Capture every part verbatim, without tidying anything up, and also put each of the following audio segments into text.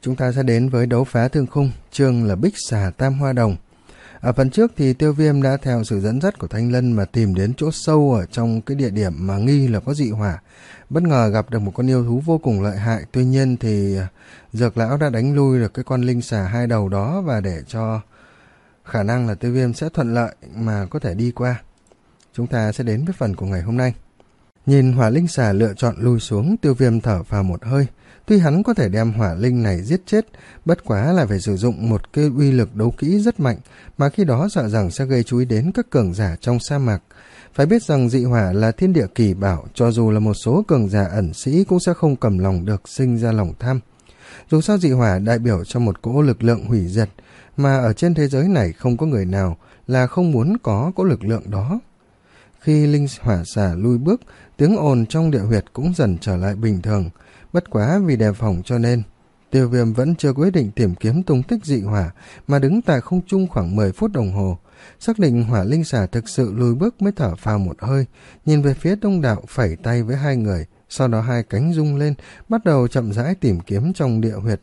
chúng ta sẽ đến với đấu phá thương khung, chương là Bích Xà Tam Hoa Đồng. Ở phần trước thì Tiêu Viêm đã theo sự dẫn dắt của Thanh Lân mà tìm đến chỗ sâu ở trong cái địa điểm mà nghi là có dị hỏa. Bất ngờ gặp được một con yêu thú vô cùng lợi hại, tuy nhiên thì Dược Lão đã đánh lui được cái con linh xà hai đầu đó, và để cho khả năng là Tiêu Viêm sẽ thuận lợi mà có thể đi qua. Chúng ta sẽ đến với phần của ngày hôm nay. Nhìn hỏa linh xà lựa chọn lui xuống, Tiêu Viêm thở phào một hơi. Tuy hắn có thể đem hỏa linh này giết chết, bất quá là phải sử dụng một cái uy lực đấu kỹ rất mạnh, mà khi đó sợ rằng sẽ gây chú ý đến các cường giả trong sa mạc. Phải biết rằng dị hỏa là thiên địa kỳ bảo, cho dù là một số cường giả ẩn sĩ cũng sẽ không cầm lòng được sinh ra lòng tham. Dù sao dị hỏa đại biểu cho một cỗ lực lượng hủy diệt, mà ở trên thế giới này không có người nào là không muốn có cỗ lực lượng đó. Khi linh hỏa xà lui bước, tiếng ồn trong địa huyệt cũng dần trở lại bình thường. Bất quá vì đề phòng cho nên Tiêu Viêm vẫn chưa quyết định tìm kiếm tung tích dị hỏa, mà đứng tại không trung khoảng mười phút đồng hồ. Xác định hỏa linh xà thực sự lùi bước mới thở phào một hơi, nhìn về phía Đông Đạo, phẩy tay với hai người, sau đó hai cánh rung lên, bắt đầu chậm rãi tìm kiếm trong địa huyệt.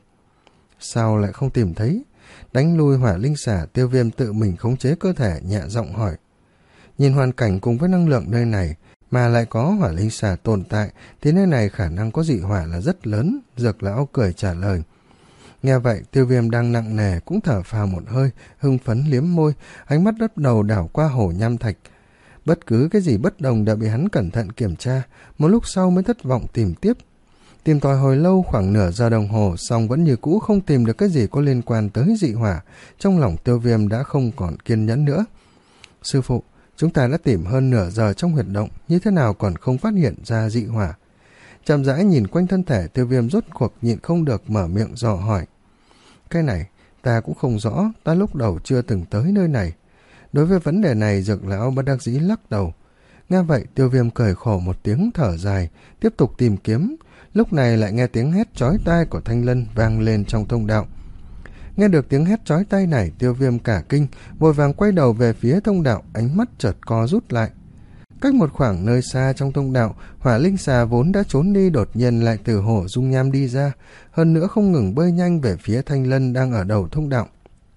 Sao lại không tìm thấy? Đánh lui hỏa linh xà, Tiêu Viêm tự mình khống chế cơ thể, nhẹ giọng hỏi. Nhìn hoàn cảnh cùng với năng lượng nơi này, mà lại có hỏa linh xà tồn tại, thì nơi này khả năng có dị hỏa là rất lớn, Dược Lão cười trả lời. Nghe vậy, Tiêu Viêm đang nặng nề cũng thở phào một hơi, hưng phấn liếm môi, ánh mắt bắt đầu đảo qua hồ nham thạch. Bất cứ cái gì bất đồng đã bị hắn cẩn thận kiểm tra, một lúc sau mới thất vọng tìm tiếp. Tìm tòi hồi lâu, khoảng nửa giờ đồng hồ, song vẫn như cũ không tìm được cái gì có liên quan tới dị hỏa. Trong lòng Tiêu Viêm đã không còn kiên nhẫn nữa. Sư phụ, chúng ta đã tìm hơn nửa giờ trong huyệt động, như thế nào còn không phát hiện ra dị hỏa? Chậm rãi nhìn quanh thân thể, Tiêu Viêm rốt cuộc nhịn không được mở miệng dò hỏi. Cái này, ta cũng không rõ, ta lúc đầu chưa từng tới nơi này. Đối với vấn đề này, Dược Lão bất đắc dĩ lắc đầu. Nghe vậy, Tiêu Viêm cười khổ một tiếng thở dài, tiếp tục tìm kiếm. Lúc này lại nghe tiếng hét chói tai của Thanh Lân vang lên trong thông đạo. Nghe được tiếng hét chói tai này, Tiêu Viêm cả kinh, vội vàng quay đầu về phía thông đạo, ánh mắt chợt co rút lại. Cách một khoảng nơi xa trong thông đạo, hỏa linh xà vốn đã trốn đi đột nhiên lại từ hồ dung nham đi ra, hơn nữa không ngừng bơi nhanh về phía Thanh Lân đang ở đầu thông đạo.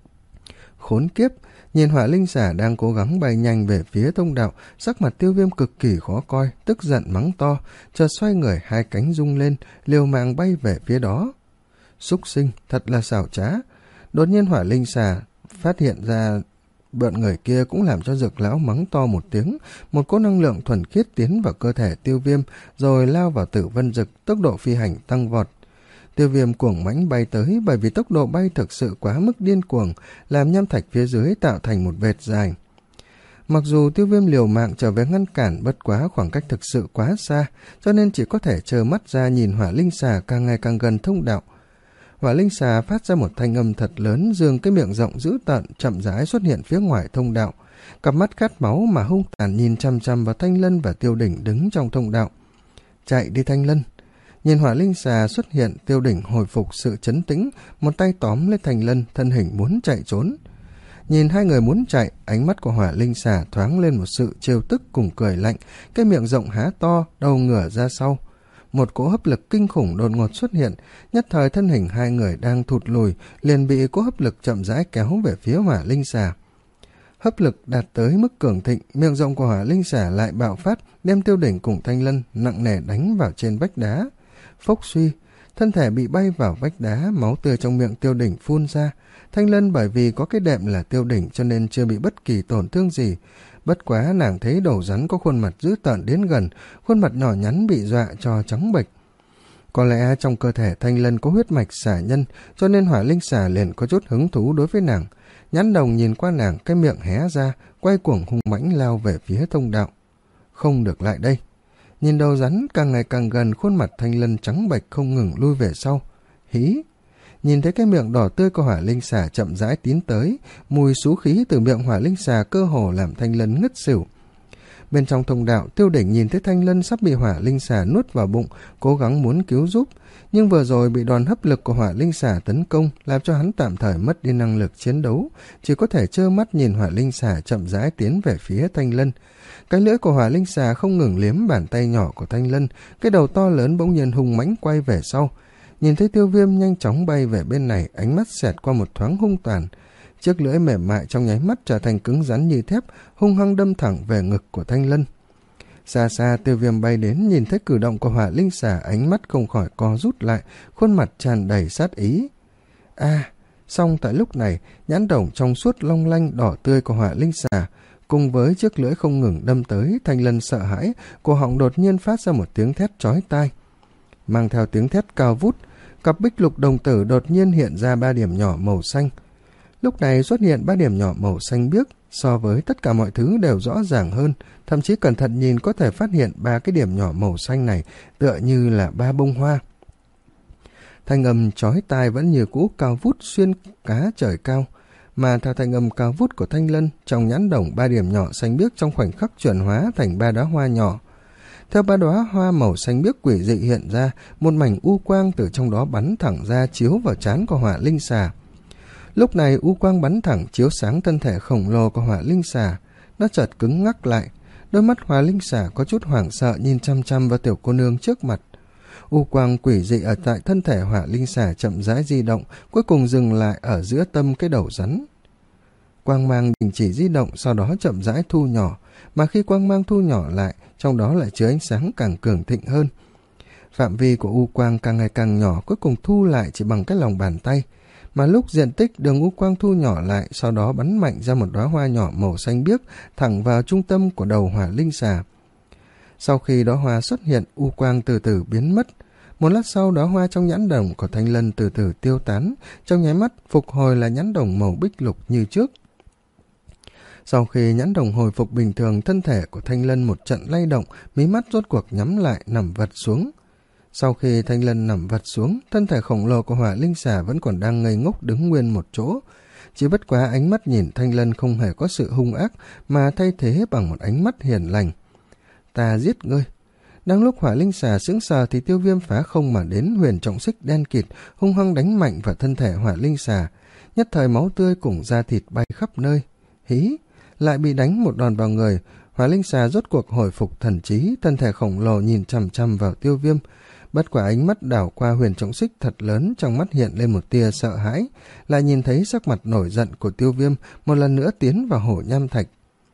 Khốn kiếp! Nhìn hỏa linh xà đang cố gắng bay nhanh về phía thông đạo, sắc mặt Tiêu Viêm cực kỳ khó coi, tức giận mắng to, chợt xoay người, hai cánh rung lên, liều mạng bay về phía đó. Súc sinh, thật là xảo trá! Đột nhiên hỏa linh xà phát hiện ra bợn người kia cũng làm cho Dược Lão mắng to một tiếng, một cỗ năng lượng thuần khiết tiến vào cơ thể Tiêu Viêm, rồi lao vào Tử Vân Dực, tốc độ phi hành tăng vọt. Tiêu Viêm cuồng mãnh bay tới, bởi vì tốc độ bay thực sự quá mức điên cuồng, làm nham thạch phía dưới tạo thành một vệt dài. Mặc dù Tiêu Viêm liều mạng trở về ngăn cản, bất quá khoảng cách thực sự quá xa, cho nên chỉ có thể trơ mắt ra nhìn hỏa linh xà càng ngày càng gần thông đạo. Hỏa linh xà phát ra một thanh âm thật lớn, dương cái miệng rộng dữ tợn chậm rãi xuất hiện phía ngoài thông đạo. Cặp mắt khát máu mà hung tàn nhìn chăm chăm vào Thanh Lân và Tiêu Đỉnh đứng trong thông đạo. Chạy đi Thanh Lân! Nhìn hỏa linh xà xuất hiện, Tiêu Đỉnh hồi phục sự trấn tĩnh, một tay tóm lấy Thanh Lân, thân hình muốn chạy trốn. Nhìn hai người muốn chạy, ánh mắt của hỏa linh xà thoáng lên một sự trêu tức cùng cười lạnh, cái miệng rộng há to, đầu ngửa ra sau. Một cỗ hấp lực kinh khủng đột ngột xuất hiện, nhất thời thân hình hai người đang thụt lùi, liền bị cỗ hấp lực chậm rãi kéo về phía hỏa linh xà. Hấp lực đạt tới mức cường thịnh, miệng rộng của hỏa linh xà lại bạo phát, đem Tiêu Đỉnh cùng Thanh Lân nặng nề đánh vào trên vách đá. Phốc suy, thân thể bị bay vào vách đá, máu tươi trong miệng Tiêu Đỉnh phun ra. Thanh Lân bởi vì có cái đệm là Tiêu Đỉnh cho nên chưa bị bất kỳ tổn thương gì. Bất quá nàng thấy đầu rắn có khuôn mặt dữ tợn đến gần, khuôn mặt nhỏ nhắn bị dọa cho trắng bệch. Có lẽ trong cơ thể Thanh Lân có huyết mạch xà nhân, cho nên hỏa linh xà liền có chút hứng thú đối với nàng. Nhãn đồng nhìn qua nàng, cái miệng hé ra, quay cuồng hung mãnh lao về phía thông đạo. Không được lại đây! Nhìn đầu rắn càng ngày càng gần, khuôn mặt Thanh Lân trắng bệch không ngừng lui về sau. Hí! Nhìn thấy cái miệng đỏ tươi của hỏa linh xà chậm rãi tiến tới, mùi xú khí từ miệng hỏa linh xà cơ hồ làm Thanh Lân ngất xỉu. Bên trong thông đạo, Tiêu Đỉnh nhìn thấy Thanh Lân sắp bị hỏa linh xà nuốt vào bụng, cố gắng muốn cứu giúp, nhưng vừa rồi bị đòn hấp lực của hỏa linh xà tấn công, làm cho hắn tạm thời mất đi năng lực chiến đấu, chỉ có thể trơ mắt nhìn hỏa linh xà chậm rãi tiến về phía Thanh Lân. Cái lưỡi của hỏa linh xà không ngừng liếm bàn tay nhỏ của Thanh Lân, cái đầu to lớn bỗng nhiên hung mãnh quay về sau. Nhìn thấy Tiêu Viêm nhanh chóng bay về bên này, ánh mắt xẹt qua một thoáng hung tàn. Chiếc lưỡi mềm mại trong nháy mắt trở thành cứng rắn như thép, hung hăng đâm thẳng về ngực của Thanh Lân. Xa xa Tiêu Viêm bay đến, nhìn thấy cử động của Hỏa Linh Xà, ánh mắt không khỏi co rút lại, khuôn mặt tràn đầy sát ý. A, à, song tại lúc này, nhãn đồng trong suốt long lanh đỏ tươi của Hỏa Linh Xà cùng với chiếc lưỡi không ngừng đâm tới, Thanh Lân sợ hãi, cổ họng đột nhiên phát ra một tiếng thét chói tai. Mang theo tiếng thét cao vút, cặp bích lục đồng tử đột nhiên hiện ra ba điểm nhỏ màu xanh. Lúc này xuất hiện ba điểm nhỏ màu xanh biếc, so với tất cả mọi thứ đều rõ ràng hơn, thậm chí cẩn thận nhìn có thể phát hiện ba cái điểm nhỏ màu xanh này tựa như là ba bông hoa. Thanh âm chói tai vẫn như cũ cao vút xuyên cá trời cao, mà theo thanh âm cao vút của Thanh Lân, trong nhãn đồng ba điểm nhỏ xanh biếc trong khoảnh khắc chuyển hóa thành ba đóa hoa nhỏ. Theo ba đóa hoa màu xanh biếc quỷ dị hiện ra, một mảnh u quang từ trong đó bắn thẳng ra chiếu vào trán của Hỏa Linh Xà. Lúc này u quang bắn thẳng chiếu sáng thân thể khổng lồ của Hỏa Linh Xà, nó chợt cứng ngắc lại, đôi mắt Hỏa Linh Xà có chút hoảng sợ nhìn chăm chăm vào tiểu cô nương trước mặt. U quang quỷ dị ở tại thân thể Hỏa Linh Xà chậm rãi di động, cuối cùng dừng lại ở giữa tâm cái đầu rắn. Quang mang đình chỉ di động, sau đó chậm rãi thu nhỏ, mà khi quang mang thu nhỏ lại, trong đó lại chứa ánh sáng càng cường thịnh hơn. Phạm vi của u quang càng ngày càng nhỏ, cuối cùng thu lại chỉ bằng cái lòng bàn tay, mà lúc diện tích đường u quang thu nhỏ lại, sau đó bắn mạnh ra một đóa hoa nhỏ màu xanh biếc thẳng vào trung tâm của đầu Hỏa Linh Xà. Sau khi đóa hoa xuất hiện, u quang từ từ biến mất. Một lát sau, đóa hoa trong nhãn đồng của Thanh Lân từ từ tiêu tán, trong nháy mắt phục hồi là nhãn đồng màu bích lục như trước. Sau khi nhãn đồng hồi phục bình thường, thân thể của Thanh Lân một trận lay động, mí mắt rốt cuộc nhắm lại, nằm vật xuống. Sau khi Thanh Lân nằm vật xuống, thân thể khổng lồ của Hỏa Linh Xà vẫn còn đang ngây ngốc đứng nguyên một chỗ. Chỉ bất quá ánh mắt nhìn Thanh Lân không hề có sự hung ác, mà thay thế bằng một ánh mắt hiền lành. Ta giết ngươi. Đang lúc Hỏa Linh Xà sững sờ thì Tiêu Viêm phá không mà đến, huyền trọng xích đen kịt hung hăng đánh mạnh vào thân thể Hỏa Linh Xà. Nhất thời máu tươi cùng da thịt bay khắp nơi. Hí, lại bị đánh một đòn vào người. Hỏa Linh Xà rốt cuộc hồi phục thần trí, thân thể khổng lồ nhìn chằm chằm vào Tiêu Viêm. Bất quả ánh mắt đảo qua huyền trọng xích thật lớn, trong mắt hiện lên một tia sợ hãi, lại nhìn thấy sắc mặt nổi giận của Tiêu Viêm một lần nữa tiến vào hổ nham thạch.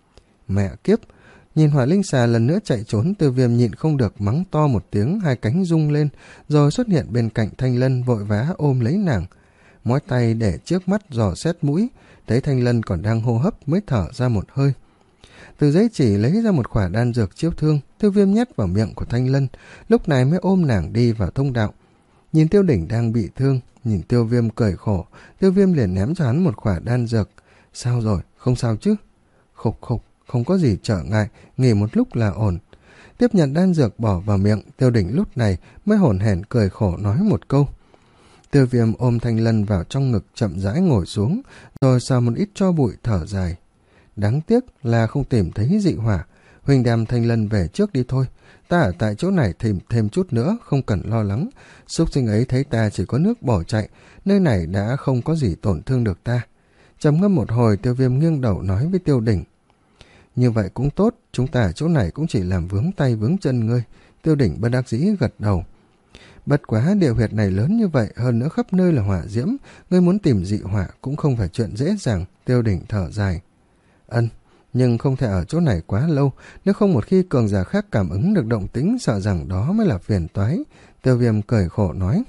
Mẹ kiếp! Nhìn Hỏa Linh Xà lần nữa chạy trốn, Tiêu Viêm nhịn không được mắng to một tiếng, hai cánh rung lên, rồi xuất hiện bên cạnh Thanh Lân, vội vã ôm lấy nàng. Mói tay để trước mắt dò xét mũi, thấy Thanh Lân còn đang hô hấp mới thở ra một hơi. Từ giấy chỉ lấy ra một khỏa đan dược chiếu thương, Tiêu Viêm nhét vào miệng của Thanh Lân, lúc này mới ôm nàng đi vào thông đạo. Nhìn Tiêu Đỉnh đang bị thương, nhìn Tiêu Viêm cười khổ, Tiêu Viêm liền ném cho hắn một khỏa đan dược. Sao rồi, không sao chứ? Khục khục, không có gì trở ngại, nghỉ một lúc là ổn. Tiếp nhận đan dược bỏ vào miệng, Tiêu Đỉnh lúc này mới hổn hển cười khổ nói một câu. Tiêu Viêm ôm Thanh Lân vào trong ngực, chậm rãi ngồi xuống, rồi sờ một ít tro bụi thở dài. Đáng tiếc là không tìm thấy dị hỏa. Huynh đem Thanh Lân về trước đi thôi. Ta ở tại chỗ này thêm thêm chút nữa, không cần lo lắng. Súc sinh ấy thấy ta chỉ có nước bỏ chạy, nơi này đã không có gì tổn thương được ta. Trầm ngâm một hồi, Tiêu Viêm nghiêng đầu nói với Tiêu Đỉnh. Như vậy cũng tốt, chúng ta ở chỗ này cũng chỉ làm vướng tay vướng chân ngươi. Tiêu Đỉnh bất đắc dĩ gật đầu. Bất quá địa huyệt này lớn như vậy, hơn nữa khắp nơi là hỏa diễm, ngươi muốn tìm dị hỏa cũng không phải chuyện dễ dàng. Tiêu Đỉnh thở dài. Ân, nhưng không thể ở chỗ này quá lâu, nếu không một khi cường giả khác cảm ứng được động tĩnh, sợ rằng đó mới là phiền toái. Tiêu Viêm cười khổ nói.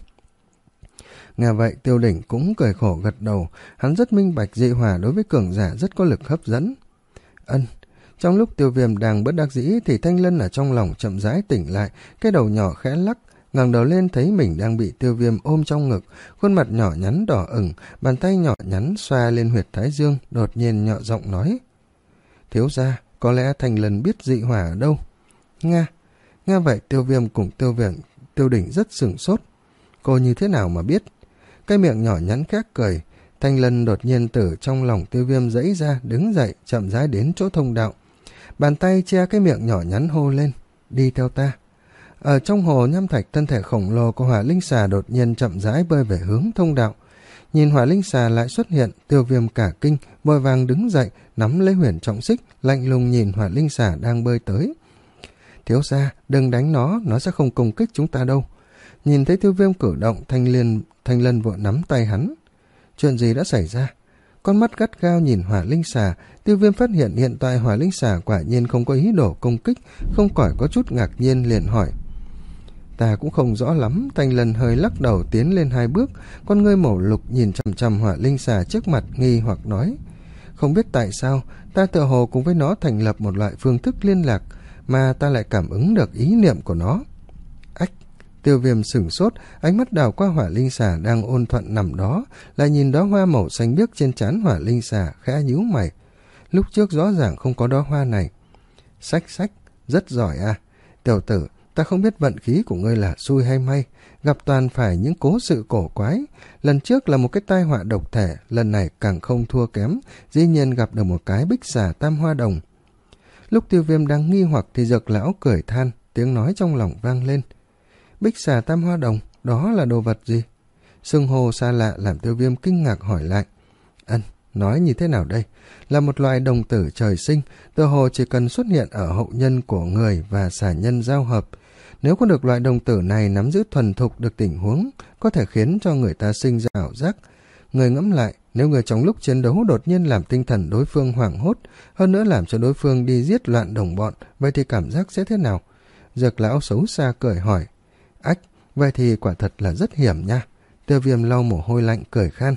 Nghe vậy, Tiêu Đỉnh cũng cười khổ gật đầu, hắn rất minh bạch dị hỏa đối với cường giả rất có lực hấp dẫn. Ân. Trong lúc Tiêu Viêm đang bất đắc dĩ thì Thanh Lân ở trong lòng chậm rãi tỉnh lại, cái đầu nhỏ khẽ lắc, ngẩng đầu lên thấy mình đang bị Tiêu Viêm ôm trong ngực, khuôn mặt nhỏ nhắn đỏ ửng, bàn tay nhỏ nhắn xoa lên huyệt thái dương, đột nhiên nhỏ giọng nói. Thiếu gia, có lẽ Thanh Lân biết dị hỏa ở đâu. Nga, nghe vậy Tiêu Viêm cùng Tiêu Viêm, Tiêu Đỉnh rất sửng sốt. Cô như thế nào mà biết? Cái miệng nhỏ nhắn khác cười. Thanh Lân đột nhiên từ trong lòng Tiêu Viêm giãy ra, đứng dậy, chậm rãi đến chỗ thông đạo. Bàn tay che cái miệng nhỏ nhắn hô lên. Đi theo ta. Ở trong hồ nham thạch, thân thể khổng lồ của Hỏa Linh Xà đột nhiên chậm rãi bơi về hướng thông đạo. Nhìn Hỏa Linh Xà lại xuất hiện, Tiêu Viêm cả kinh, vội vàng đứng dậy, nắm lấy huyền trọng xích, lạnh lùng nhìn Hỏa Linh Xà đang bơi tới. Thiếu gia, đừng đánh nó, nó sẽ không công kích chúng ta đâu. Nhìn thấy Tiêu Viêm cử động, Thanh Liên, Thanh Lân vội nắm tay hắn. Chuyện gì đã xảy ra? Con mắt gắt gao nhìn hỏa linh xà, Tiêu Viêm phát hiện hiện tại hỏa linh xà quả nhiên không có ý đồ công kích, không khỏi có chút ngạc nhiên liền hỏi. Ta cũng không rõ lắm. Thanh Lân hơi lắc đầu tiến lên hai bước, con ngươi màu lục nhìn chằm chằm hỏa linh xà trước mặt, nghi hoặc nói. Không biết tại sao, ta tựa hồ cùng với nó thành lập một loại phương thức liên lạc, mà ta lại cảm ứng được ý niệm của nó. Ách! Tiêu Viêm sửng sốt, ánh mắt đảo qua hỏa linh xà đang ôn thuận nằm đó, lại nhìn đóa hoa màu xanh biếc trên trán hỏa linh xà, khẽ nhíu mày. Lúc trước rõ ràng không có đóa hoa này. Sách sách, rất giỏi à. Tiểu tử, ta không biết vận khí của ngươi là xui hay may, gặp toàn phải những cố sự cổ quái. Lần trước là một cái tai họa độc thể, lần này càng không thua kém, dĩ nhiên gặp được một cái bích xà tam hoa đồng. Lúc Tiêu Viêm đang nghi hoặc thì Dược lão cười than, tiếng nói trong lòng vang lên. Bích xà tam hoa đồng, đó là đồ vật gì? Xưng hô xa lạ làm Tiêu Viêm kinh ngạc hỏi lại. Ân, nói như thế nào đây? Là một loài đồng tử trời sinh, tựa hồ chỉ cần xuất hiện ở hậu nhân của người và xà nhân giao hợp. Nếu có được loại đồng tử này nắm giữ thuần thục được tình huống, có thể khiến cho người ta sinh ra ảo giác. Người ngẫm lại, nếu người trong lúc chiến đấu đột nhiên làm tinh thần đối phương hoảng hốt, hơn nữa làm cho đối phương đi giết loạn đồng bọn, vậy thì cảm giác sẽ thế nào? Dược lão xấu xa cười hỏi. Ách, vậy thì quả thật là rất hiểm nha. Tiêu Viêm lau mồ hôi lạnh cười khan.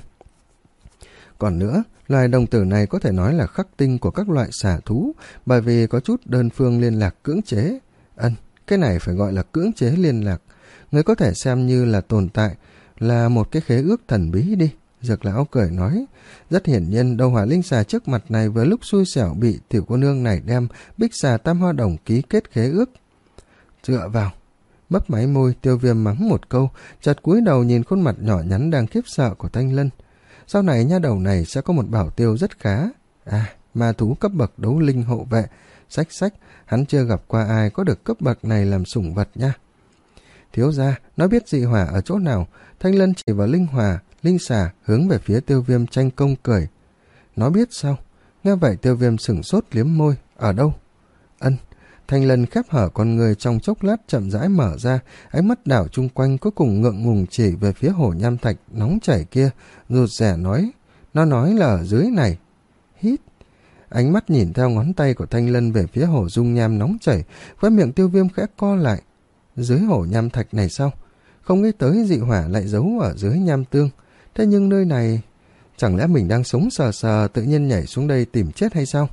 Còn nữa, loài đồng tử này có thể nói là khắc tinh của các loại xà thú, bởi vì có chút đơn phương liên lạc cưỡng chế. Ân, cái này phải gọi là cưỡng chế liên lạc. Người có thể xem như là tồn tại, là một cái khế ước thần bí đi. Dược lão cười nói. Rất hiển nhiên, đầu hỏa linh xà trước mặt này vừa lúc xui xẻo bị tiểu cô nương này đem bích xà tam hoa đồng ký kết khế ước. Dựa vào. Bấp máy môi, Tiêu Viêm mắng một câu, chợt cúi đầu nhìn khuôn mặt nhỏ nhắn đang khiếp sợ của Thanh Lân. Sau này nha đầu này sẽ có một bảo tiêu rất khá. À, ma thú cấp bậc đấu linh hộ vệ. Sách sách, hắn chưa gặp qua ai có được cấp bậc này làm sủng vật nha. Thiếu gia, nó biết dị hỏa ở chỗ nào? Thanh Lân chỉ vào linh hỏa, linh xà hướng về phía Tiêu Viêm tranh công cười. Nó biết sao? Nghe vậy Tiêu Viêm sửng sốt liếm môi. Ở đâu? Ân. Thanh Lân khép hở con người trong chốc lát chậm rãi mở ra, ánh mắt đảo chung quanh cuối cùng ngượng ngùng chỉ về phía hồ nham thạch nóng chảy kia, rụt rẻ nói. Nó nói là ở dưới này. Hít. Ánh mắt nhìn theo ngón tay của Thanh Lân về phía hồ dung nham nóng chảy, khóe miệng Tiêu Viêm khẽ co lại. Dưới hồ nham thạch này sao? Không nghĩ tới dị hỏa lại giấu ở dưới nham tương. Thế nhưng nơi này, chẳng lẽ mình đang sống sờ sờ tự nhiên nhảy xuống đây tìm chết hay sao?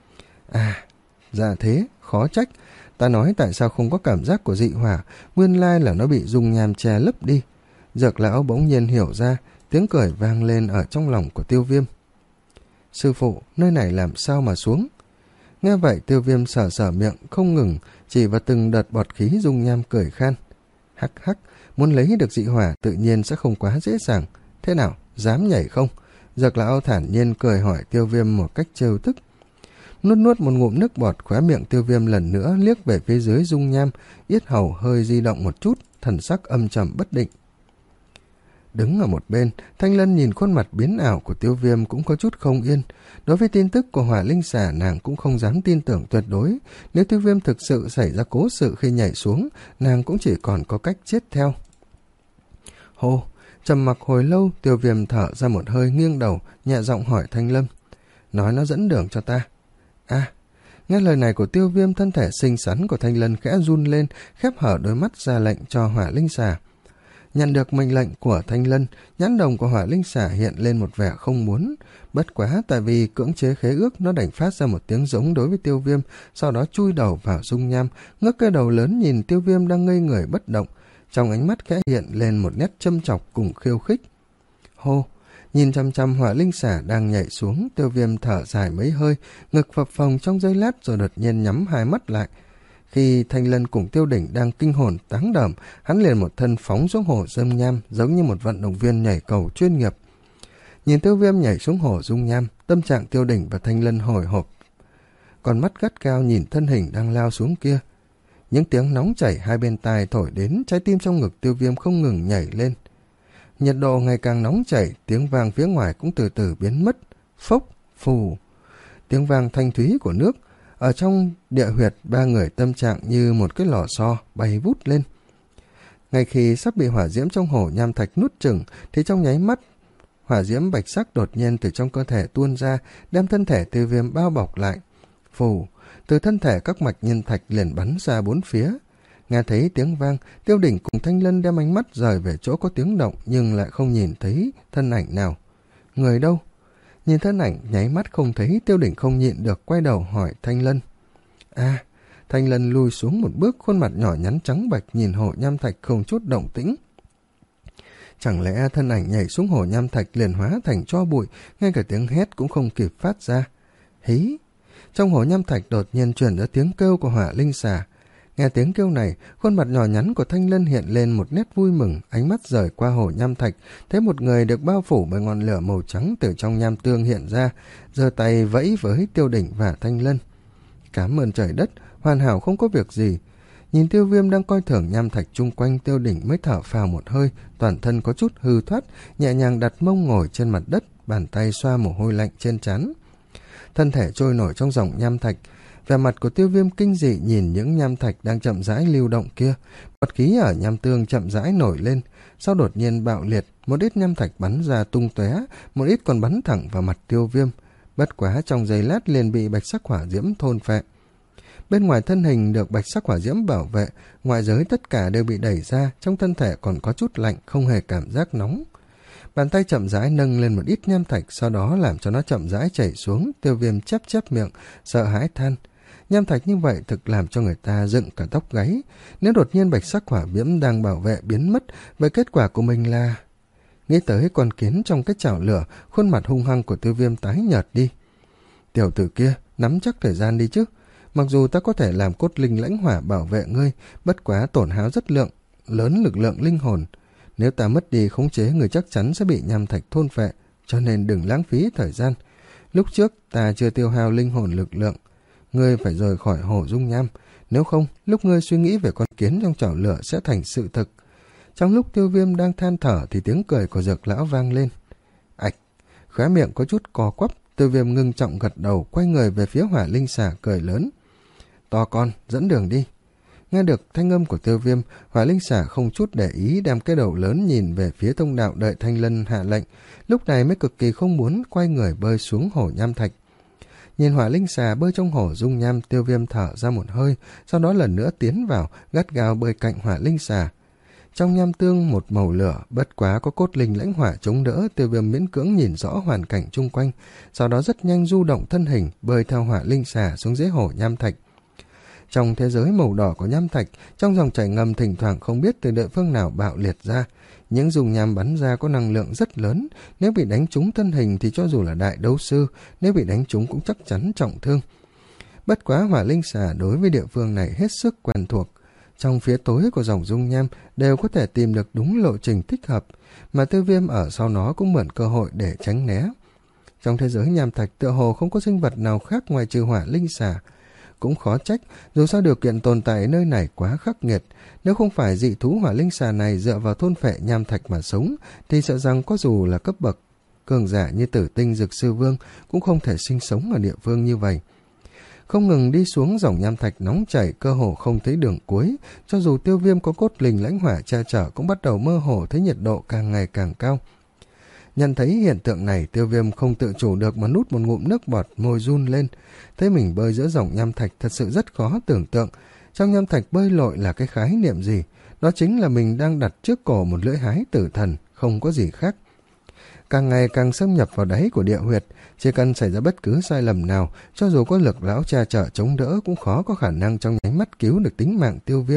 À, dạ thế, khó trách. Ta nói tại sao không có cảm giác của dị hỏa, nguyên lai là nó bị dung nham che lấp đi. Dược lão bỗng nhiên hiểu ra, tiếng cười vang lên ở trong lòng của Tiêu Viêm. Sư phụ, nơi này làm sao mà xuống? Nghe vậy Tiêu Viêm sờ sờ miệng không ngừng, chỉ vào từng đợt bọt khí dung nham cười khan. Hắc hắc, muốn lấy được dị hỏa tự nhiên sẽ không quá dễ dàng. Thế nào, dám nhảy không? Dược lão thản nhiên cười hỏi Tiêu Viêm một cách trêu tức. Nuốt nuốt một ngụm nước bọt, khóe miệng Tiêu Viêm lần nữa liếc về phía dưới dung nham, yết hầu hơi di động một chút, thần sắc âm trầm bất định. Đứng ở một bên, Thanh Lân nhìn khuôn mặt biến ảo của Tiêu Viêm cũng có chút không yên. Đối với tin tức của hỏa linh xà, nàng cũng không dám tin tưởng tuyệt đối. Nếu Tiêu Viêm thực sự xảy ra cố sự khi nhảy xuống, nàng cũng chỉ còn có cách chết theo. Hô, trầm mặc hồi lâu, Tiêu Viêm thở ra một hơi nghiêng đầu, nhẹ giọng hỏi Thanh Lâm. Nói nó dẫn đường cho ta. À, nghe lời này của Tiêu Viêm, thân thể xinh xắn của Thanh Lân khẽ run lên, khép hở đôi mắt ra lệnh cho hỏa linh xà. Nhận được mệnh lệnh của Thanh Lân, nhãn đồng của hỏa linh xà hiện lên một vẻ không muốn. Bất quá tại vì cưỡng chế khế ước, nó đành phát ra một tiếng giống đối với Tiêu Viêm, sau đó chui đầu vào dung nham, ngước cái đầu lớn nhìn Tiêu Viêm đang ngây người bất động. Trong ánh mắt khẽ hiện lên một nét châm chọc cùng khiêu khích. Hô, nhìn chăm chăm hỏa linh xà đang nhảy xuống, Tiêu Viêm thở dài mấy hơi, ngực phập phồng trong giây lát rồi đột nhiên nhắm hai mắt lại. Khi Thanh Lân cùng Tiêu Đỉnh đang kinh hồn táng đờm, hắn liền một thân phóng xuống hồ dung nham, giống như một vận động viên nhảy cầu chuyên nghiệp. Nhìn Tiêu Viêm nhảy xuống hồ dung nham, tâm trạng Tiêu Đỉnh và Thanh Lân hồi hộp, còn mắt gắt cao nhìn thân hình đang lao xuống kia. Những tiếng nóng chảy hai bên tai thổi đến, trái tim trong ngực Tiêu Viêm không ngừng nhảy lên. Nhiệt độ ngày càng nóng chảy, tiếng vang phía ngoài cũng từ từ biến mất. Phốc, phù, tiếng vang thanh thúy của nước. Ở trong địa huyệt, ba người tâm trạng như một cái lò xo bay vút lên. Ngay khi sắp bị hỏa diễm trong hồ nham thạch nuốt chửng, thì trong nháy mắt, hỏa diễm bạch sắc đột nhiên từ trong cơ thể tuôn ra, đem thân thể Tiêu Viêm bao bọc lại. Phù, từ thân thể các mạch nhân thạch liền bắn ra bốn phía. Nghe thấy tiếng vang, Tiêu Đỉnh cùng Thanh Lân đem ánh mắt rời về chỗ có tiếng động, nhưng lại không nhìn thấy thân ảnh nào. Người đâu? Nhìn thân ảnh nháy mắt không thấy, Tiêu Đỉnh không nhịn được quay đầu hỏi Thanh Lân. À, Thanh Lân lùi xuống một bước, khuôn mặt nhỏ nhắn trắng bệch nhìn hồ nham thạch không chút động tĩnh. Chẳng lẽ thân ảnh nhảy xuống hồ nham thạch liền hóa thành tro bụi, ngay cả tiếng hét cũng không kịp phát ra. Hí! Trong hồ nham thạch đột nhiên truyền ra tiếng kêu của hỏa linh xà. Nghe tiếng kêu này, khuôn mặt nhỏ nhắn của Thanh Lân hiện lên một nét vui mừng, ánh mắt rời qua hồ nham thạch, thấy một người được bao phủ bởi ngọn lửa màu trắng từ trong nham tương hiện ra, giơ tay vẫy với Tiêu Đỉnh và Thanh Lân. Cảm ơn trời đất, hoàn hảo không có việc gì. Nhìn Tiêu Viêm đang coi thường nham thạch chung quanh, Tiêu Đỉnh mới thở phào một hơi, toàn thân có chút hư thoát, nhẹ nhàng đặt mông ngồi trên mặt đất, bàn tay xoa mồ hôi lạnh trên trán. Thân thể trôi nổi trong dòng nham thạch, vẻ mặt của Tiêu Viêm kinh dị nhìn những nham thạch đang chậm rãi lưu động kia. Bọt khí ở nham tương chậm rãi nổi lên, sau đột nhiên bạo liệt, một ít nham thạch bắn ra tung tóe, một ít còn bắn thẳng vào mặt Tiêu Viêm. Bất quá trong giây lát liền bị bạch sắc hỏa diễm thôn phệ. Bên ngoài thân hình được bạch sắc hỏa diễm bảo vệ, ngoại giới tất cả đều bị đẩy ra, trong thân thể còn có chút lạnh, không hề cảm giác nóng. Bàn tay chậm rãi nâng lên một ít nham thạch, sau đó làm cho nó chậm rãi chảy xuống. Tiêu Viêm chép chép miệng, sợ hãi than. Nham thạch như vậy thực làm cho người ta dựng cả tóc gáy. Nếu đột nhiên bạch sắc hỏa diễm đang bảo vệ biến mất, vậy kết quả của mình là... Nghĩ tới con kiến trong cái chảo lửa, khuôn mặt hung hăng của Tiêu Viêm tái nhợt đi. Tiểu tử kia, nắm chắc thời gian đi chứ. Mặc dù ta có thể làm cốt linh lãnh hỏa bảo vệ ngươi, bất quá tổn hao rất lượng, lớn lực lượng linh hồn. Nếu ta mất đi khống chế, người chắc chắn sẽ bị nham thạch thôn phệ, cho nên đừng lãng phí thời gian. Lúc trước ta chưa tiêu hao linh hồn lực lượng, ngươi phải rời khỏi hồ dung nham, nếu không lúc ngươi suy nghĩ về con kiến trong chảo lửa sẽ thành sự thực. Trong lúc Tiêu Viêm đang than thở thì tiếng cười của Dược lão vang lên. Ạch, khóe miệng có chút co quắp, Tiêu Viêm ngưng trọng gật đầu, quay người về phía hỏa linh xà cười lớn. To con, dẫn đường đi. Nghe được thanh âm của Tiêu Viêm, hỏa linh xà không chút để ý đem cái đầu lớn nhìn về phía thông đạo đợi Thanh Lân hạ lệnh, lúc này mới cực kỳ không muốn quay người bơi xuống hồ nham thạch. Nhìn hỏa linh xà bơi trong hồ dung nham, Tiêu Viêm thở ra một hơi, sau đó lần nữa tiến vào, gắt gao bơi cạnh hỏa linh xà. Trong nham tương một màu lửa, bất quá có cốt linh lãnh hỏa chống đỡ, Tiêu Viêm miễn cưỡng nhìn rõ hoàn cảnh chung quanh, sau đó rất nhanh du động thân hình, bơi theo hỏa linh xà xuống dưới hồ nham thạch. Trong thế giới màu đỏ của nham thạch, trong dòng chảy ngầm thỉnh thoảng không biết từ địa phương nào bạo liệt ra. Những dung nham bắn ra có năng lượng rất lớn, nếu bị đánh trúng thân hình thì cho dù là đại đấu sư, nếu bị đánh trúng cũng chắc chắn trọng thương. Bất quá hỏa linh xà đối với địa phương này hết sức quen thuộc. Trong phía tối của dòng dung nham đều có thể tìm được đúng lộ trình thích hợp, mà Tiêu Viêm ở sau nó cũng mượn cơ hội để tránh né. Trong thế giới nham thạch tựa hồ không có sinh vật nào khác ngoài trừ hỏa linh xà. Cũng khó trách, dù sao điều kiện tồn tại nơi này quá khắc nghiệt, nếu không phải dị thú hỏa linh xà này dựa vào thôn phệ nham thạch mà sống, thì sợ rằng có dù là cấp bậc cường giả như Tử Tinh Dực Sư Vương cũng không thể sinh sống ở địa phương như vậy. Không ngừng đi xuống dòng nham thạch nóng chảy, cơ hồ không thấy đường cuối, cho dù Tiêu Viêm có cốt linh lãnh hỏa che chở cũng bắt đầu mơ hồ thấy nhiệt độ càng ngày càng cao. Nhận thấy hiện tượng này, Tiêu Viêm không tự chủ được mà nút một ngụm nước bọt, môi run lên. Thấy mình bơi giữa dòng nham thạch thật sự rất khó tưởng tượng. Trong nham thạch bơi lội là cái khái niệm gì? Đó chính là mình đang đặt trước cổ một lưỡi hái tử thần, không có gì khác. Càng ngày càng xâm nhập vào đáy của địa huyệt, chỉ cần xảy ra bất cứ sai lầm nào, cho dù có lực lão cha trợ chống đỡ cũng khó có khả năng trong nháy mắt cứu được tính mạng Tiêu Viêm.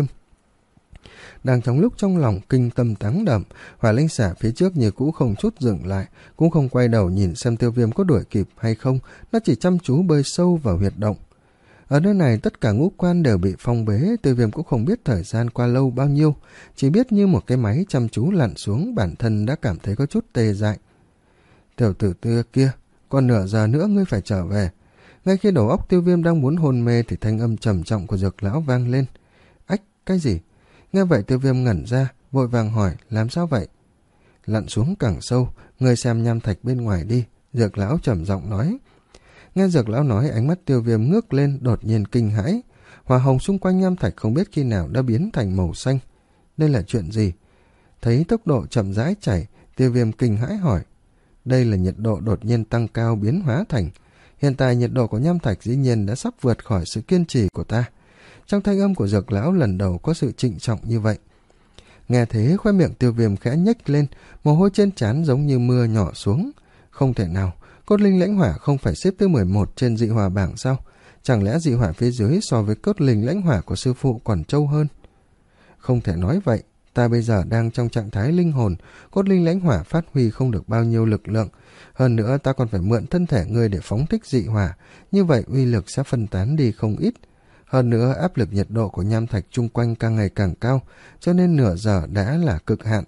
Đang trong lúc trong lòng kinh tâm táng đậm, hỏa linh xà phía trước như cũ không chút dừng lại, cũng không quay đầu nhìn xem Tiêu Viêm có đuổi kịp hay không, nó chỉ chăm chú bơi sâu vào huyệt động. Ở nơi này tất cả ngũ quan đều bị phong bế, Tiêu Viêm cũng không biết thời gian qua lâu bao nhiêu, chỉ biết như một cái máy chăm chú lặn xuống, bản thân đã cảm thấy có chút tê dại. Tiểu tử tư kia, còn nửa giờ nữa ngươi phải trở về. Ngay khi đầu óc Tiêu Viêm đang muốn hôn mê thì thanh âm trầm trọng của Dược lão vang lên. Ách, cái gì? Nghe vậy Tiêu Viêm ngẩn ra, vội vàng hỏi, làm sao vậy? Lặn xuống càng sâu, ngươi xem nham thạch bên ngoài đi, Dược lão trầm giọng nói. Nghe Dược lão nói, ánh mắt Tiêu Viêm ngước lên, đột nhiên kinh hãi. Hỏa hồng xung quanh nham thạch không biết khi nào đã biến thành màu xanh. đây là chuyện gì? Thấy tốc độ chậm rãi chảy, Tiêu Viêm kinh hãi hỏi. Đây là nhiệt độ đột nhiên tăng cao biến hóa thành. Hiện tại nhiệt độ của nham thạch dĩ nhiên đã sắp vượt khỏi sự kiên trì của ta. Trong thanh âm của Dược lão lần đầu có sự trịnh trọng như vậy. Nghe thế, khóe miệng Tiêu Viêm khẽ nhếch lên, mồ hôi trên trán giống như mưa nhỏ xuống. Không thể nào, cốt linh lãnh hỏa không phải xếp thứ mười một trên dị hỏa bảng sao? Chẳng lẽ dị hỏa phía dưới so với cốt linh lãnh hỏa của sư phụ còn trâu hơn? Không thể nói vậy, ta bây giờ đang trong trạng thái linh hồn, cốt linh lãnh hỏa phát huy không được bao nhiêu lực lượng. Hơn nữa ta còn phải mượn thân thể ngươi để phóng thích dị hỏa, như vậy uy lực sẽ phân tán đi không ít. Hơn nữa áp lực nhiệt độ của nham thạch chung quanh càng ngày càng cao, cho nên nửa giờ đã là cực hạn.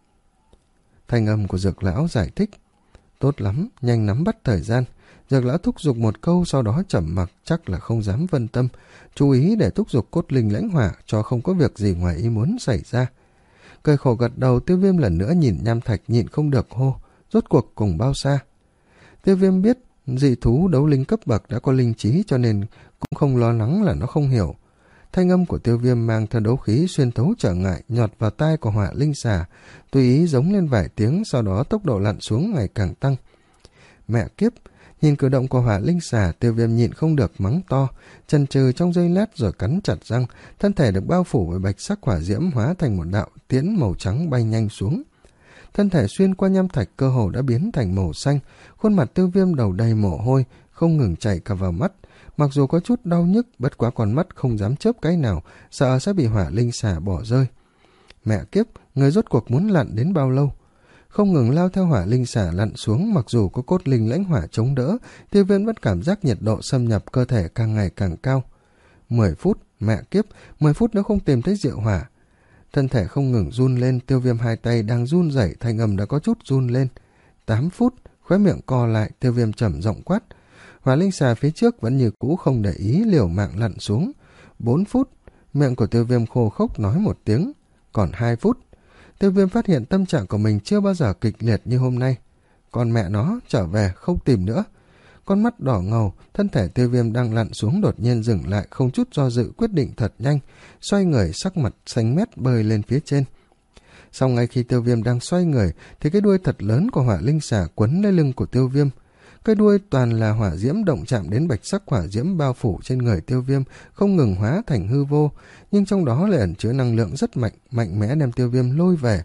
Thanh âm của Dược lão giải thích. Tốt lắm, nhanh nắm bắt thời gian. Dược lão thúc giục một câu, sau đó trầm mặc, chắc là không dám vân tâm, chú ý để thúc giục cốt linh lãnh hỏa cho không có việc gì ngoài ý muốn xảy ra. Cười khổ gật đầu, Tiêu Viêm lần nữa nhìn nham thạch nhịn không được hô, rốt cuộc cùng bao xa? Tiêu Viêm biết dị thú đấu linh cấp bậc đã có linh trí, cho nên cũng không lo lắng là nó không hiểu. Thanh âm của Tiêu Viêm mang theo đấu khí xuyên thấu trở ngại, nhọt vào tai của hỏa linh xà, tùy ý giống lên vài tiếng, sau đó tốc độ lặn xuống ngày càng tăng. Mẹ kiếp! Nhìn cử động của hỏa linh xà, Tiêu Viêm nhịn không được mắng to, chần chừ trong giây lát rồi cắn chặt răng, thân thể được bao phủ với bạch sắc hỏa diễm hóa thành một đạo tiễn màu trắng bay nhanh xuống. Thân thể xuyên qua nham thạch cơ hồ đã biến thành màu xanh, khuôn mặt Tiêu Viêm đầu đầy mồ hôi, không ngừng chảy cả vào mắt. Mặc dù có chút đau nhức, bất quá con mắt không dám chớp cái nào, sợ sẽ bị hỏa linh xà bỏ rơi. Mẹ kiếp, người rốt cuộc muốn lặn đến bao lâu? Không ngừng lao theo hỏa linh xà lặn xuống, mặc dù có cốt linh lãnh hỏa chống đỡ, Tiêu Viêm vẫn cảm giác nhiệt độ xâm nhập cơ thể càng ngày càng cao. Mười phút, mẹ kiếp, mười phút nữa không tìm thấy diệu hỏa. Thân thể không ngừng run lên, Tiêu Viêm hai tay đang run rẩy, thanh âm đã có chút run lên. Tám phút, khóe miệng co lại, Tiêu Viêm trầm giọng quát. Hỏa linh xà phía trước vẫn như cũ không để ý, liều mạng lặn xuống. Bốn phút, miệng của Tiêu Viêm khô khốc nói một tiếng. Còn hai phút. Tiêu Viêm phát hiện tâm trạng của mình chưa bao giờ kịch liệt như hôm nay. Còn mẹ nó, trở về, không tìm nữa. Con mắt đỏ ngầu, thân thể Tiêu Viêm đang lặn xuống đột nhiên dừng lại, không chút do dự, quyết định thật nhanh, xoay người, sắc mặt xanh mét bơi lên phía trên. Sau ngay khi Tiêu Viêm đang xoay người, thì cái đuôi thật lớn của hỏa linh xà quấn lấy lưng của Tiêu Viêm. Cái đuôi toàn là hỏa diễm động chạm đến bạch sắc hỏa diễm bao phủ trên người Tiêu Viêm, không ngừng hóa thành hư vô, nhưng trong đó lại ẩn chứa năng lượng rất mạnh, mạnh mẽ đem Tiêu Viêm lôi về.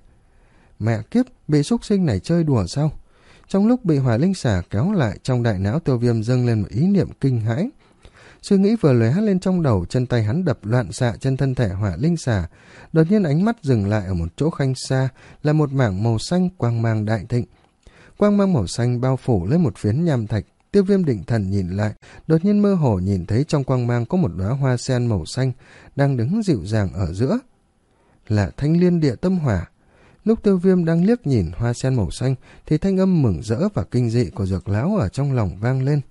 Mẹ kiếp, bị súc sinh này chơi đùa sao? Trong lúc bị hỏa linh xà kéo lại, trong đại não Tiêu Viêm dâng lên một ý niệm kinh hãi. Suy nghĩ vừa lóe lên trong đầu, chân tay hắn đập loạn xạ trên thân thể hỏa linh xà. Đột nhiên ánh mắt dừng lại ở một chỗ khanh xa, là một mảng màu xanh quang mang đại thịnh. Quang mang màu xanh bao phủ lên một phiến nham thạch. Tiêu Viêm định thần nhìn lại, đột nhiên mơ hồ nhìn thấy trong quang mang có một đóa hoa sen màu xanh đang đứng dịu dàng ở giữa. Là Thanh Liên Địa Tâm Hỏa. Lúc Tiêu Viêm đang liếc nhìn hoa sen màu xanh thì thanh âm mừng rỡ và kinh dị của Dược lão ở trong lòng vang lên.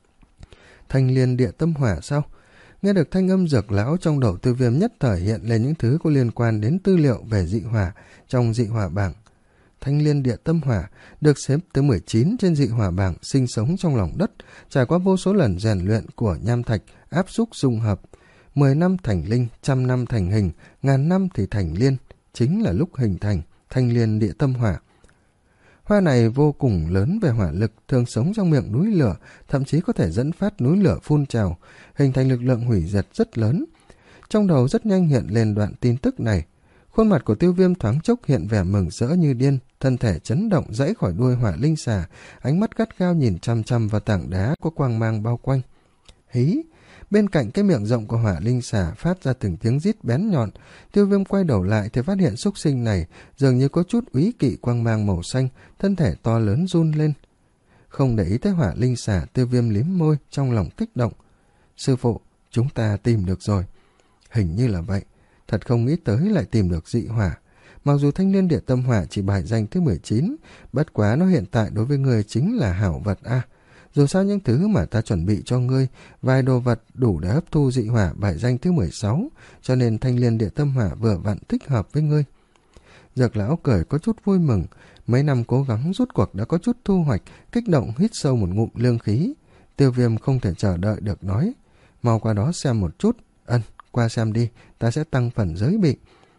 Thanh Liên Địa Tâm Hỏa sao? Nghe được thanh âm Dược lão, trong đầu Tiêu Viêm nhất thời hiện lên những thứ có liên quan đến tư liệu về dị hỏa trong dị hỏa bảng. Thanh Liên Địa Tâm Hỏa được xếp thứ mười chín trên dị hỏa bảng, sinh sống trong lòng đất, trải qua vô số lần rèn luyện của nham thạch, áp xúc dung hợp. Mười năm thành linh, trăm năm thành hình, ngàn năm thì thành liên, chính là lúc hình thành Thanh Liên Địa Tâm Hỏa. Hoa này vô cùng lớn về hỏa lực, thường sống trong miệng núi lửa, thậm chí có thể dẫn phát núi lửa phun trào, hình thành lực lượng hủy diệt rất lớn. Trong đầu rất nhanh hiện lên đoạn tin tức này. Khuôn mặt của Tiêu Viêm thoáng chốc hiện vẻ mừng rỡ như điên, thân thể chấn động dãy khỏi đuôi hỏa linh xà, ánh mắt gắt gao nhìn chăm chăm vào tảng đá có quang mang bao quanh. Hí! Bên cạnh cái miệng rộng của hỏa linh xà phát ra từng tiếng rít bén nhọn. Tiêu Viêm quay đầu lại thì phát hiện xúc sinh này dường như có chút úy kỵ quang mang màu xanh, thân thể to lớn run lên. Không để ý tới hỏa linh xà, Tiêu Viêm liếm môi, trong lòng kích động. Sư phụ, chúng ta tìm được rồi. Hình như là vậy. Thật không nghĩ tới lại tìm được dị hỏa. Mặc dù Thanh Liên Địa Tâm Hỏa chỉ bài danh thứ mười chín, bất quá nó hiện tại đối với người chính là hảo vật a. À. Dù sao những thứ mà ta chuẩn bị cho ngươi, vài đồ vật đủ để hấp thu dị hỏa bài danh thứ mười sáu, cho nên Thanh Liên Địa Tâm Hỏa vừa vặn thích hợp với ngươi. Dược lão cười có chút vui mừng, mấy năm cố gắng rút cuộc đã có chút thu hoạch, kích động hít sâu một ngụm lương khí. Tiêu Viêm không thể chờ đợi được nói, mau qua đó xem một chút. Ân, qua xem đi, ta sẽ tăng phần giới bị.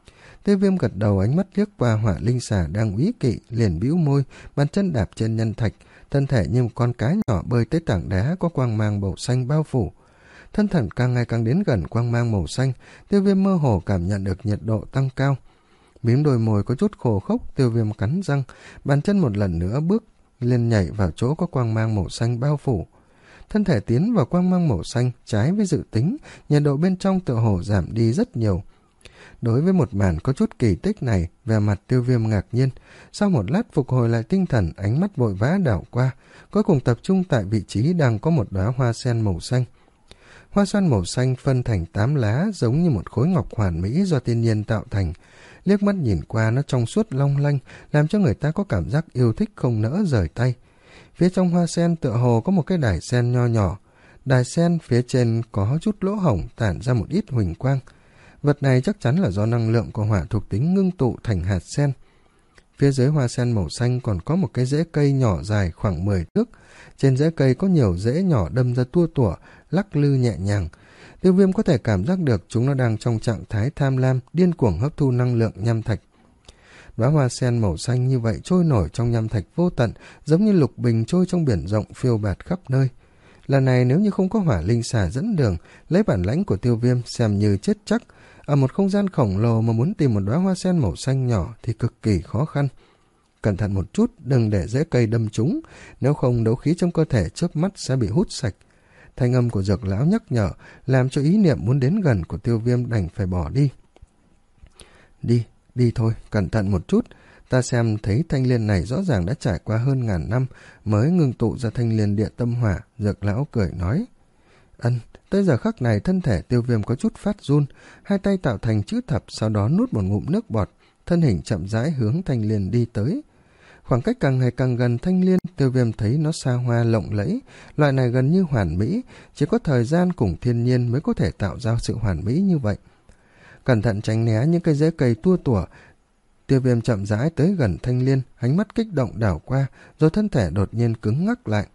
Tiêu Viêm gật đầu, ánh mắt liếc qua hỏa linh xà đang úy kỵ, liền bĩu môi, bàn chân đạp trên nhân thạch, thân thể như một con cá nhỏ bơi tới tảng đá có quang mang màu xanh bao phủ. Thân thần càng ngày càng đến gần quang mang màu xanh, Tiêu Viêm mơ hồ cảm nhận được nhiệt độ tăng cao. Mím đôi môi có chút khô khốc, Tiêu Viêm cắn răng, bàn chân một lần nữa bước lên nhảy vào chỗ có quang mang màu xanh bao phủ. Thân thể tiến vào quang mang màu xanh, trái với dự tính, nhiệt độ bên trong tựa hồ giảm đi rất nhiều. Đối với một màn có chút kỳ tích này, vẻ mặt Tiêu Viêm ngạc nhiên. Sau một lát phục hồi lại tinh thần, ánh mắt vội vã đảo qua, cuối cùng tập trung tại vị trí đang có một đóa hoa sen màu xanh. Hoa sen màu xanh phân thành tám lá, giống như một khối ngọc hoàn mỹ do thiên nhiên tạo thành. Liếc mắt nhìn qua nó trong suốt long lanh, làm cho người ta có cảm giác yêu thích không nỡ rời tay. Phía trong hoa sen tựa hồ có một cái đài sen nho nhỏ. Đài sen phía trên có chút lỗ hổng tản ra một ít huỳnh quang. Vật này chắc chắn là do năng lượng của hỏa thuộc tính ngưng tụ thành hạt sen. Phía dưới hoa sen màu xanh còn có một cái rễ cây nhỏ dài khoảng mười thước. Trên rễ cây có nhiều rễ nhỏ đâm ra tua tủa, lắc lư nhẹ nhàng. Tiêu Viêm có thể cảm giác được chúng nó đang trong trạng thái tham lam, điên cuồng hấp thu năng lượng nham thạch. Đóa hoa sen màu xanh như vậy trôi nổi trong nham thạch vô tận, giống như lục bình trôi trong biển rộng phiêu bạt khắp nơi. Lần này nếu như không có hỏa linh xà dẫn đường, lấy bản lãnh của Tiêu Viêm xem như chết chắc. Ở một không gian khổng lồ mà muốn tìm một đóa hoa sen màu xanh nhỏ thì cực kỳ khó khăn. Cẩn thận một chút, đừng để rễ cây đâm trúng, nếu không đấu khí trong cơ thể chớp mắt sẽ bị hút sạch. Thanh âm của Dược lão nhắc nhở, làm cho ý niệm muốn đến gần của Tiêu Viêm đành phải bỏ đi. Đi, đi thôi, cẩn thận một chút. Ta xem thấy thanh liên này rõ ràng đã trải qua hơn ngàn năm mới ngưng tụ ra thanh liên địa tâm hỏa. Dược lão cười nói. Ân, tới giờ khắc này thân thể Tiêu Viêm có chút phát run, hai tay tạo thành chữ thập, sau đó nuốt một ngụm nước bọt, thân hình chậm rãi hướng thanh liên đi tới. Khoảng cách càng ngày càng gần thanh liên, Tiêu Viêm thấy nó xa hoa lộng lẫy, loại này gần như hoàn mỹ, chỉ có thời gian cùng thiên nhiên mới có thể tạo ra sự hoàn mỹ như vậy. Cẩn thận tránh né những cái rễ cây tua tủa, Tiêu Viêm chậm rãi tới gần thanh liên, ánh mắt kích động đảo qua, rồi thân thể đột nhiên cứng ngắc lại.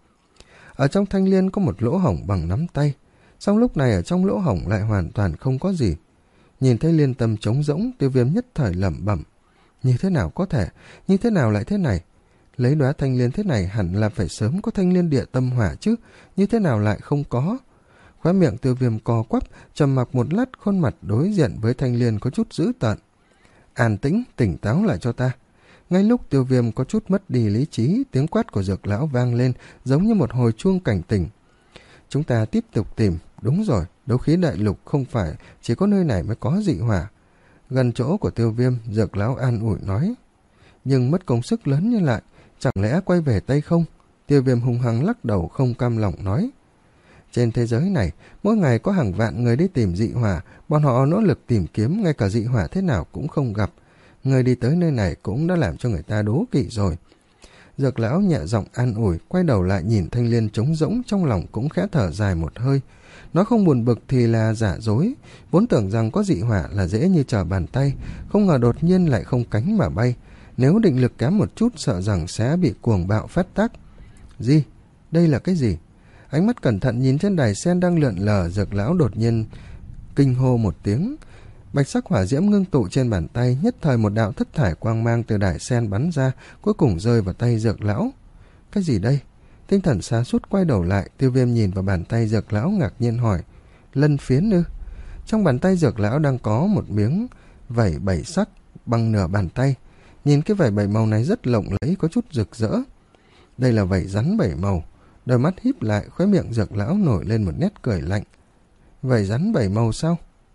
Ở trong thanh liên có một lỗ hổng bằng nắm tay, song lúc này ở trong lỗ hổng lại hoàn toàn không có gì. Nhìn thấy liên tâm trống rỗng, Tiêu Viêm nhất thời lẩm bẩm. Như thế nào có thể, như thế nào lại thế này? Lấy đóa thanh liên thế này hẳn là phải sớm có thanh liên địa tâm hỏa chứ, như thế nào lại không có? Khóe miệng Tiêu Viêm co quắp, trầm mặc một lát, khuôn mặt đối diện với thanh liên có chút dữ tợn. An tĩnh, tỉnh táo lại cho ta. Ngay lúc Tiêu Viêm có chút mất đi lý trí, tiếng quát của Dược lão vang lên, giống như một hồi chuông cảnh tỉnh. Chúng ta tiếp tục tìm, đúng rồi, đấu khí đại lục không phải chỉ có nơi này mới có dị hỏa. Gần chỗ của Tiêu Viêm, Dược lão an ủi nói. Nhưng mất công sức lớn như lại, chẳng lẽ quay về Tây không? Tiêu Viêm hung hăng lắc đầu không cam lòng nói. Trên thế giới này, mỗi ngày có hàng vạn người đi tìm dị hỏa, bọn họ nỗ lực tìm kiếm, ngay cả dị hỏa thế nào cũng không gặp. Người đi tới nơi này cũng đã làm cho người ta đố kỵ rồi. Dược lão nhẹ giọng an ủi, quay đầu lại nhìn thanh liên trống rỗng, trong lòng cũng khẽ thở dài một hơi. Nó không buồn bực thì là giả dối, vốn tưởng rằng có dị hỏa là dễ như trở bàn tay, không ngờ đột nhiên lại không cánh mà bay. Nếu định lực kém một chút sợ rằng sẽ bị cuồng bạo phát tác. Gì? Đây là cái gì? Ánh mắt cẩn thận nhìn trên đài sen đang lượn lờ, Dược lão đột nhiên kinh hô một tiếng. Bạch sắc hỏa diễm ngưng tụ trên bàn tay, nhất thời một đạo thất thải quang mang từ đài sen bắn ra, cuối cùng rơi vào tay Dược lão. Cái gì đây? Tinh thần sa sút quay đầu lại, Tiêu Viêm nhìn vào bàn tay Dược lão ngạc nhiên hỏi. Lân phiến ư? Trong bàn tay Dược lão đang có một miếng vảy bảy sắc bằng nửa bàn tay. Nhìn cái vảy bảy màu này rất lộng lẫy, có chút rực rỡ. Đây là vảy rắn bảy màu. Đôi mắt híp lại, khóe miệng Dược lão nổi lên một nét cười lạnh. Vảy rắn bảy màu sao?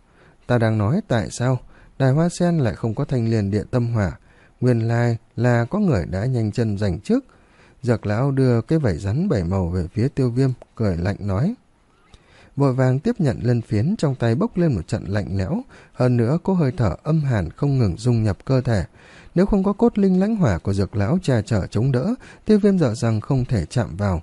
Ta đang nói tại sao đài hoa sen lại không có thanh liên địa tâm hỏa. Nguyên lai là có người đã nhanh chân giành trước. Dược lão đưa cái vảy rắn bảy màu về phía Tiêu Viêm, cười lạnh nói. Vội vàng tiếp nhận lân phiến, trong tay bốc lên một trận lạnh lẽo, hơn nữa có hơi thở âm hàn không ngừng dung nhập cơ thể. Nếu không có cốt linh lãnh hỏa của Dược lão che chở chống đỡ, Tiêu Viêm sợ rằng không thể chạm vào.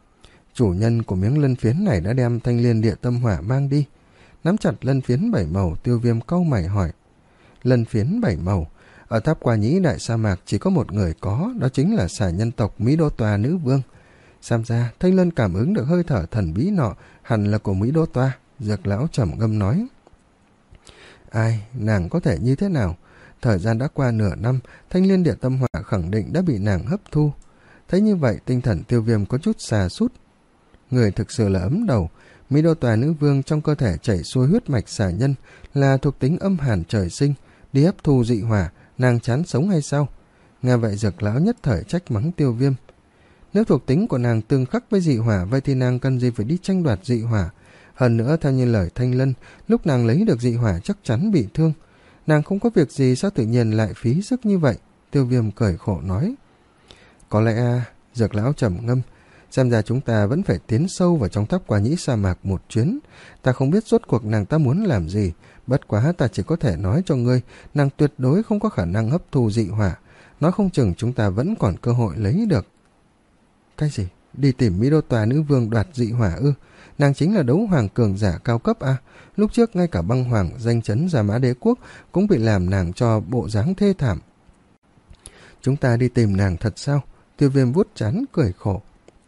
Chủ nhân của miếng lân phiến này đã đem thanh liên địa tâm hỏa mang đi. Nắm chặt lân phiến bảy màu, Tiêu Viêm cau mày hỏi. Lân phiến bảy màu, ở tháp Qua Nhĩ đại sa mạc chỉ có một người có, đó chính là xà nhân tộc Mỹ Đô Toa nữ vương. Xem ra Thanh Lân cảm ứng được hơi thở thần bí nọ, hẳn là của Mỹ Đô Toa. Dược lão trầm ngâm nói. Ai, nàng có thể như thế nào? Thời gian đã qua nửa năm, thanh liên địa tâm hỏa khẳng định đã bị nàng hấp thu. Thấy như vậy, tinh thần Tiêu Viêm có chút xà sút. Người thực sự là ấm đầu. Mỹ Đô Tòa Nữ Vương trong cơ thể chảy xuôi huyết mạch xà nhân, là thuộc tính âm hàn trời sinh, đi hấp thu dị hỏa, nàng chán sống hay sao? Nghe vậy Dược lão nhất thời trách mắng Tiêu Viêm. Nếu thuộc tính của nàng tương khắc với dị hỏa, vậy thì nàng cần gì phải đi tranh đoạt dị hỏa? Hơn nữa, theo như lời Thanh Lân, lúc nàng lấy được dị hỏa chắc chắn bị thương. Nàng không có việc gì, sao tự nhiên lại phí sức như vậy? Tiêu Viêm cười khổ nói. Có lẽ à, Dược lão trầm ngâm, xem ra chúng ta vẫn phải tiến sâu vào trong tháp Quả Nhĩ sa mạc một chuyến. Ta không biết rốt cuộc nàng ta muốn làm gì, bất quá ta chỉ có thể nói cho ngươi, nàng tuyệt đối không có khả năng hấp thu dị hỏa. Nói không chừng chúng ta vẫn còn cơ hội lấy được. Cái gì? Đi tìm Mỹ Đô Tòa Nữ Vương đoạt dị hỏa ư? Nàng chính là đấu hoàng cường giả cao cấp à? Lúc trước ngay cả băng hoàng danh chấn Gia Mã Đế Quốc cũng bị làm nàng cho bộ dáng thê thảm. Chúng ta đi tìm nàng thật sao? Tiêu Viêm vuốt trán cười khổ.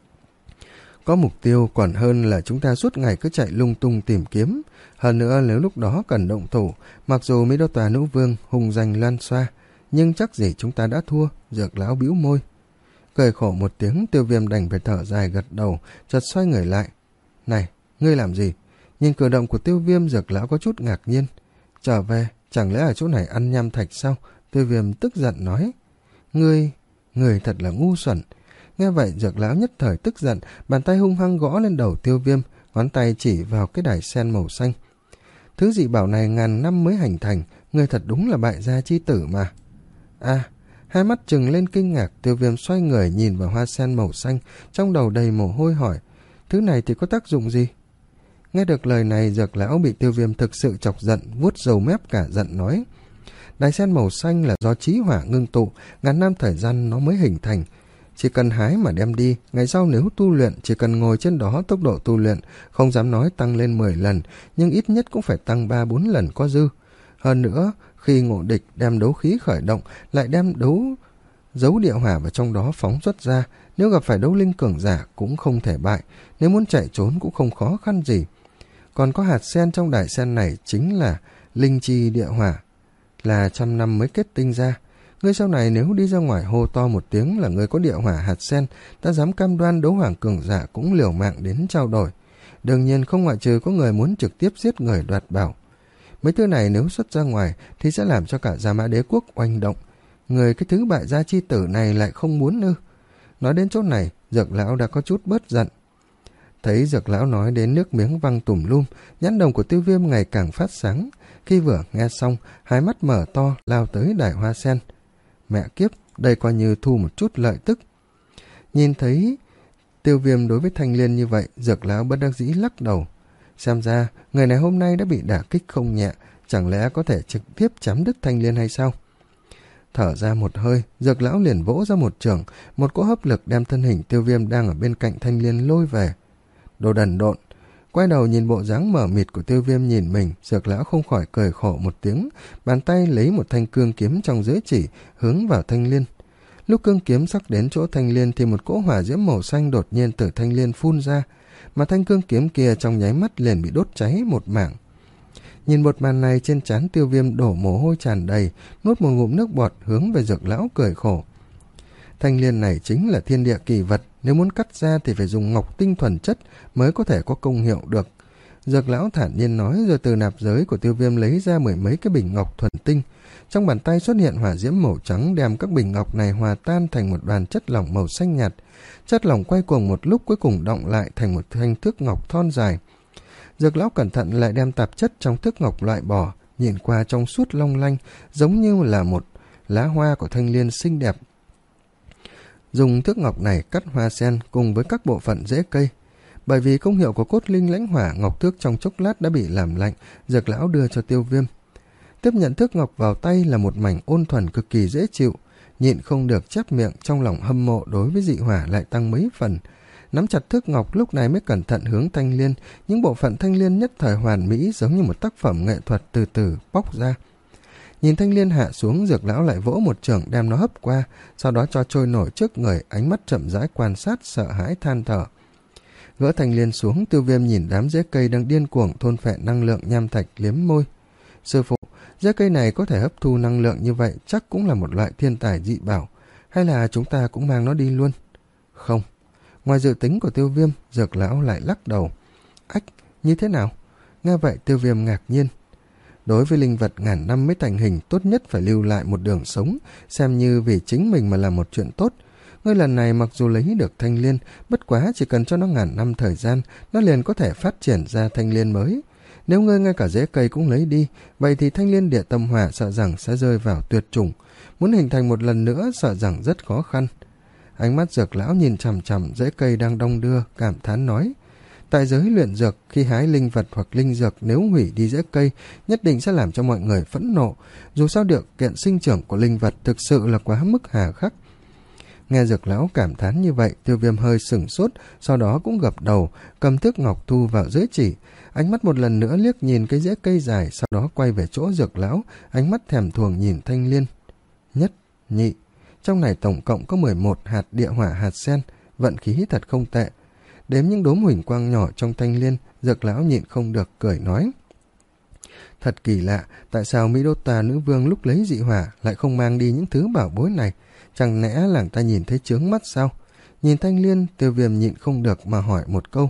Có mục tiêu còn hơn là chúng ta suốt ngày cứ chạy lung tung tìm kiếm. Hơn nữa nếu lúc đó cần động thủ, mặc dù Mỹ Đô Tòa Nữ Vương hùng danh loan xoa, nhưng chắc gì chúng ta đã thua. Dược lão bĩu môi. Cười khổ một tiếng, Tiêu Viêm đành phải thở dài gật đầu, chợt xoay người lại. Này, ngươi làm gì? Nhìn cử động của Tiêu Viêm, Dược lão có chút ngạc nhiên. Trở về, chẳng lẽ ở chỗ này ăn nham thạch sao? Tiêu Viêm tức giận nói. Ngươi, ngươi thật là ngu xuẩn. Nghe vậy Dược lão nhất thời tức giận, bàn tay hung hăng gõ lên đầu Tiêu Viêm, ngón tay chỉ vào cái đài sen màu xanh. Thứ dị bảo này ngàn năm mới hành thành, ngươi thật đúng là bại gia chi tử mà. À, hai mắt trừng lên kinh ngạc, Tiêu Viêm xoay người nhìn vào hoa sen màu xanh, trong đầu đầy mồ hôi hỏi, thứ này thì có tác dụng gì? Nghe được lời này, Dược lão bị Tiêu Viêm thực sự chọc giận, vuốt râu mép cả giận nói, đài sen màu xanh là do chí hỏa ngưng tụ, ngàn năm thời gian nó mới hình thành. Chỉ cần hái mà đem đi, ngày sau nếu tu luyện, chỉ cần ngồi trên đó, tốc độ tu luyện không dám nói tăng lên mười lần, nhưng ít nhất cũng phải tăng ba bốn lần có dư. Hơn nữa, khi ngộ địch đem đấu khí khởi động, lại đem đấu dấu địa hỏa vào trong đó phóng xuất ra, nếu gặp phải đấu linh cường giả cũng không thể bại, nếu muốn chạy trốn cũng không khó khăn gì. Còn có hạt sen trong đài sen này chính là linh chi địa hỏa, là trăm năm mới kết tinh ra. Ngươi sau này nếu đi ra ngoài hô to một tiếng là ngươi có địa hỏa hạt sen, ta dám cam đoan đấu hoàng cường giả cũng liều mạng đến trao đổi. Đương nhiên không ngoại trừ có người muốn trực tiếp giết người đoạt bảo. Mấy thứ này nếu xuất ra ngoài thì sẽ làm cho cả Gia Mã Đế Quốc oanh động. Người cái thứ bại gia chi tử này lại không muốn ư? Nói đến chỗ này, Dược lão đã có chút bớt giận. Thấy Dược lão nói đến nước miếng văng tùm lum, nhãn đồng của Tiêu Viêm ngày càng phát sáng. Khi vừa nghe xong, hai mắt mở to lao tới đài hoa sen. Mẹ kiếp, đây coi như thu một chút lợi tức. Nhìn thấy Tiêu Viêm đối với Thanh Liên như vậy, Dược lão bất đắc dĩ lắc đầu. Xem ra, người này hôm nay đã bị đả kích không nhẹ, chẳng lẽ có thể trực tiếp chém đứt Thanh Liên hay sao? Thở ra một hơi, Dược lão liền vỗ ra một chưởng, một cỗ hấp lực đem thân hình Tiêu Viêm đang ở bên cạnh Thanh Liên lôi về. Đồ đần độn. Quay đầu nhìn bộ dáng mở mịt của Tiêu Viêm nhìn mình, Dược lão không khỏi cười khổ một tiếng, bàn tay lấy một thanh cương kiếm trong giới chỉ, hướng vào Thanh Liên. Lúc cương kiếm sắc đến chỗ Thanh Liên thì một cỗ hỏa diễm màu xanh đột nhiên từ Thanh Liên phun ra, mà thanh cương kiếm kia trong nháy mắt liền bị đốt cháy một mảng. Nhìn một màn này, trên trán Tiêu Viêm đổ mồ hôi tràn đầy, nuốt một ngụm nước bọt hướng về Dược lão cười khổ. Thanh Liên này chính là thiên địa kỳ vật, nếu muốn cắt ra thì phải dùng ngọc tinh thuần chất mới có thể có công hiệu được. Dược lão thản nhiên nói, rồi từ nạp giới của Tiêu Viêm lấy ra mười mấy cái bình ngọc thuần tinh. Trong bàn tay xuất hiện hỏa diễm màu trắng đem các bình ngọc này hòa tan thành một đoàn chất lỏng màu xanh nhạt. Chất lỏng quay cuồng một lúc cuối cùng đọng lại thành một thanh thước ngọc thon dài. Dược lão cẩn thận lại đem tạp chất trong thước ngọc loại bỏ, nhìn qua trong suốt long lanh, giống như là một lá hoa của Thanh Liên xinh đẹp. Dùng thước ngọc này cắt hoa sen cùng với các bộ phận rễ cây. Bởi vì công hiệu của cốt linh lãnh hỏa, ngọc thước trong chốc lát đã bị làm lạnh, Dược lão đưa cho Tiêu Viêm. Tiếp nhận thước ngọc vào tay là một mảnh ôn thuần cực kỳ dễ chịu, nhịn không được chép miệng, trong lòng hâm mộ đối với dị hỏa lại tăng mấy phần. Nắm chặt thước ngọc lúc này mới cẩn thận hướng Thanh Liên, những bộ phận Thanh Liên nhất thời hoàn mỹ giống như một tác phẩm nghệ thuật từ từ bóc ra. Nhìn Thanh Liên hạ xuống, Dược lão lại vỗ một chưởng đem nó hấp qua, sau đó cho trôi nổi trước người, ánh mắt chậm rãi quan sát, sợ hãi than thở. Gỡ Thanh Liên xuống, Tiêu Viêm nhìn đám rễ cây đang điên cuồng thôn phệ năng lượng nham thạch, liếm môi. Sư phụ, Rễ cây này có thể hấp thu năng lượng như vậy chắc cũng là một loại thiên tài dị bảo. Hay là chúng ta cũng mang nó đi luôn? Không. Ngoài dự tính của Tiêu Viêm, Dược lão lại lắc đầu. Ách, như thế nào? Nghe vậy Tiêu Viêm ngạc nhiên. Đối với linh vật ngàn năm mới thành hình, tốt nhất phải lưu lại một đường sống, xem như vì chính mình mà làm một chuyện tốt. Ngươi lần này mặc dù lấy được thanh liên, bất quá chỉ cần cho nó ngàn năm thời gian, nó liền có thể phát triển ra thanh liên mới. Nếu ngươi ngay cả rễ cây cũng lấy đi, vậy thì thanh liên địa tâm hỏa sợ rằng sẽ rơi vào tuyệt chủng. Muốn hình thành một lần nữa sợ rằng rất khó khăn. Ánh mắt Dược lão nhìn chằm chằm rễ cây đang đong đưa, cảm thán nói. Tại giới luyện dược, khi hái linh vật hoặc linh dược nếu hủy đi rễ cây, nhất định sẽ làm cho mọi người phẫn nộ. Dù sao điều kiện sinh trưởng của linh vật thực sự là quá mức hà khắc. Nghe Dược lão cảm thán như vậy, Tiêu Viêm hơi sửng sốt, sau đó cũng gập đầu, cầm thước ngọc thu vào dưới chỉ. Ánh mắt một lần nữa liếc nhìn cái rễ cây dài, sau đó quay về chỗ Dược lão, ánh mắt thèm thuồng nhìn thanh liên. Nhất, nhị, trong này tổng cộng có mười một hạt địa hỏa hạt sen, vận khí thật không tệ. Đếm những đốm huỳnh quang nhỏ trong thanh liên, Dược lão nhịn không được cười nói. Thật kỳ lạ, tại sao Mỹ Đô Tà nữ vương lúc lấy dị hỏa lại không mang đi những thứ bảo bối này? Chẳng lẽ làng ta nhìn thấy chướng mắt sao? Nhìn thanh liên, Tiêu Viêm nhịn không được mà hỏi một câu.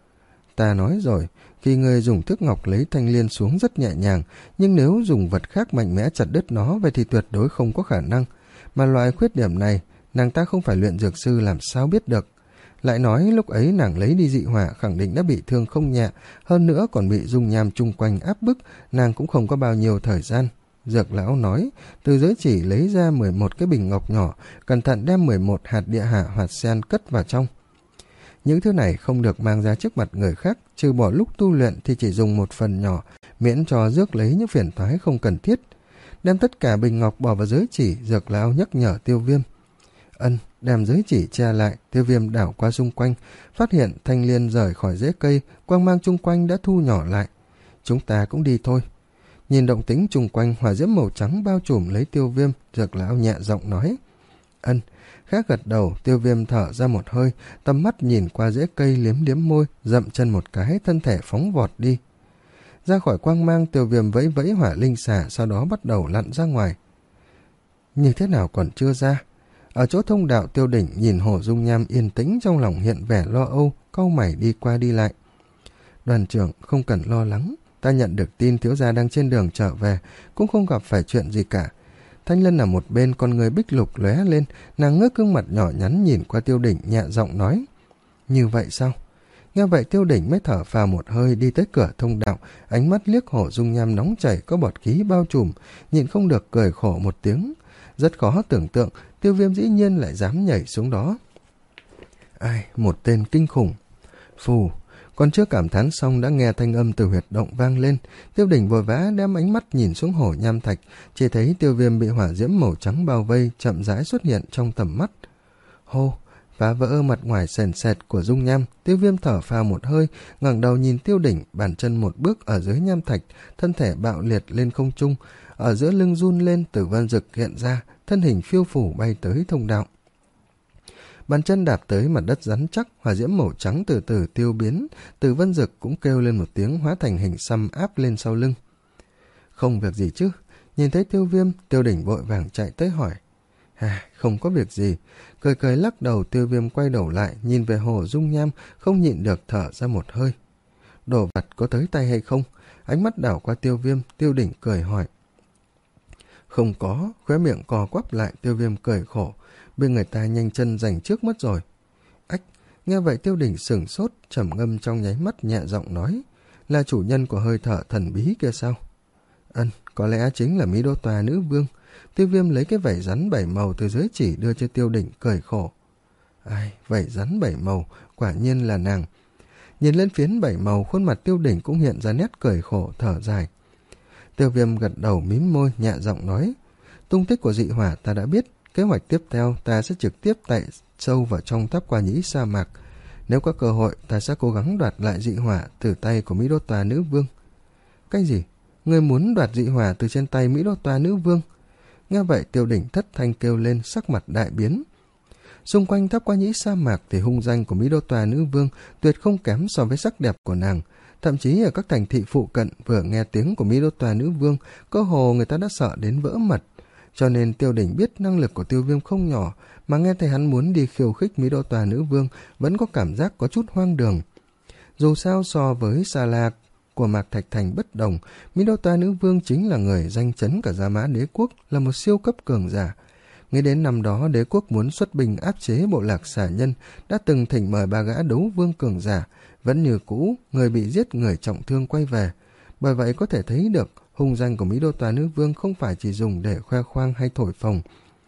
Ta nói rồi, khi người dùng thước ngọc lấy thanh liên xuống rất nhẹ nhàng, nhưng nếu dùng vật khác mạnh mẽ chặt đứt nó, vậy thì tuyệt đối không có khả năng. Mà loại khuyết điểm này, nàng ta không phải luyện dược sư làm sao biết được. Lại nói lúc ấy nàng lấy đi dị hỏa khẳng định đã bị thương không nhẹ, hơn nữa còn bị dung nham chung quanh áp bức, nàng cũng không có bao nhiêu thời gian. Dược lão nói, từ giới chỉ lấy ra mười một cái bình ngọc nhỏ, cẩn thận đem mười một hạt địa hỏa hạt sen cất vào trong. Những thứ này không được mang ra trước mặt người khác, trừ bỏ lúc tu luyện thì chỉ dùng một phần nhỏ, miễn cho rước lấy những phiền toái không cần thiết. Đem tất cả bình ngọc bỏ vào giới chỉ, Dược lão nhắc nhở Tiêu Viêm. Ân, đem giới chỉ che lại, Tiêu Viêm đảo qua xung quanh, phát hiện thanh liên rời khỏi rễ cây, quang mang chung quanh đã thu nhỏ lại. Chúng ta cũng đi thôi. Nhìn động tĩnh chung quanh, hỏa diễm màu trắng bao trùm lấy Tiêu Viêm, Dược lão nhẹ giọng nói. Ân, khác gật đầu, Tiêu Viêm thở ra một hơi, tầm mắt nhìn qua rễ cây liếm liếm môi, dậm chân một cái, thân thể phóng vọt đi. Ra khỏi quang mang, Tiêu Viêm vẫy vẫy hỏa linh xà, sau đó bắt đầu lặn ra ngoài. Như thế nào còn chưa ra? Ở chỗ thông đạo Tiêu Đỉnh nhìn hồ dung nham yên tĩnh, trong lòng hiện vẻ lo âu, cau mày đi qua đi lại. Đoàn trưởng không cần lo lắng, ta nhận được tin thiếu gia đang trên đường trở về, cũng không gặp phải chuyện gì cả. Thanh Lân ở một bên, con người bích lục lóe lên, nàng ngước gương mặt nhỏ nhắn nhìn qua Tiêu Đỉnh, nhẹ giọng nói. Như vậy sao? Nghe vậy Tiêu Đỉnh mới thở phào một hơi, đi tới cửa thông đạo, ánh mắt liếc hồ dung nham nóng chảy có bọt khí bao trùm, nhịn không được cười khổ một tiếng. Rất khó tưởng tượng, Tiêu Viêm dĩ nhiên lại dám nhảy xuống đó. Ai, một tên kinh khủng. Phù, còn chưa cảm thán xong đã nghe thanh âm từ huyệt động vang lên. Tiêu Đỉnh vội vã đem ánh mắt nhìn xuống hồ nham thạch, chỉ thấy Tiêu Viêm bị hỏa diễm màu trắng bao vây, chậm rãi xuất hiện trong tầm mắt. Hô, phá vỡ mặt ngoài sền sệt của dung nham, Tiêu Viêm thở phào một hơi, ngẩng đầu nhìn Tiêu Đỉnh, bàn chân một bước ở dưới nham thạch, thân thể bạo liệt lên không trung, ở giữa lưng run lên, Tử Vân Dực hiện ra, thân hình phiêu phủ bay tới thông đạo. Bàn chân đạp tới mặt đất rắn chắc, hỏa diễm màu trắng từ từ tiêu biến, Tử Vân Dực cũng kêu lên một tiếng, hóa thành hình xăm áp lên sau lưng. Không việc gì chứ? Nhìn thấy Tiêu Viêm, Tiêu Đỉnh vội vàng chạy tới hỏi. À, không có việc gì. Cười cười lắc đầu, Tiêu Viêm quay đầu lại, nhìn về hồ dung nham, không nhịn được thở ra một hơi. Đồ vật có tới tay hay không? Ánh mắt đảo qua Tiêu Viêm, Tiêu Đỉnh cười hỏi. Không có, khóe miệng cò quắp lại, Tiêu Viêm cười khổ. Bên người ta nhanh chân giành trước mất rồi. Ách, nghe vậy Tiêu Đỉnh sửng sốt, trầm ngâm trong nháy mắt, nhẹ giọng nói. Là chủ nhân của hơi thở thần bí kia sao? Ân, có lẽ chính là Mỹ Đô Tòa nữ vương. Tiêu Viêm lấy cái vảy rắn bảy màu từ dưới chỉ đưa cho Tiêu Đỉnh, cười khổ. Ai, vảy rắn bảy màu, quả nhiên là nàng. Nhìn lên phiến bảy màu, khuôn mặt Tiêu Đỉnh cũng hiện ra nét cười khổ, thở dài. Tiêu Viêm gật đầu mím môi, nhẹ giọng nói. Tung tích của dị hỏa ta đã biết, kế hoạch tiếp theo ta sẽ trực tiếp tại sâu vào trong tháp Qua Nhĩ sa mạc. Nếu có cơ hội, ta sẽ cố gắng đoạt lại dị hỏa từ tay của Mỹ Đô Tòa nữ vương. Cái gì? Ngươi muốn đoạt dị hỏa từ trên tay Mỹ Đô Tòa nữ vương? Nghe vậy Tiêu Đỉnh thất thanh kêu lên, sắc mặt đại biến. Xung quanh tháp Qua Nhĩ sa mạc thì hung danh của Mỹ Đô Tòa nữ vương tuyệt không kém so với sắc đẹp của nàng. Thậm chí ở các thành thị phụ cận vừa nghe tiếng của Mỹ Đô Tòa Nữ Vương, cơ hồ người ta đã sợ đến vỡ mật. Cho nên Tiêu Đỉnh biết năng lực của Tiêu Viêm không nhỏ, mà nghe thấy hắn muốn đi khiêu khích Mỹ Đô Tòa Nữ Vương vẫn có cảm giác có chút hoang đường. Dù sao so với Sa La của Mạc Thạch Thành bất đồng, Mỹ Đô Tòa Nữ Vương chính là người danh chấn cả Gia Mã Đế Quốc, là một siêu cấp cường giả. Nghĩ đến năm đó đế quốc muốn xuất binh áp chế bộ lạc xà nhân, đã từng thỉnh mời ba gã đấu vương cường giả, vẫn như cũ, người bị giết người trọng thương quay về. Bởi vậy có thể thấy được hung danh của Mỹ Đô Tòa Nữ Vương không phải chỉ dùng để khoe khoang hay thổi phồng.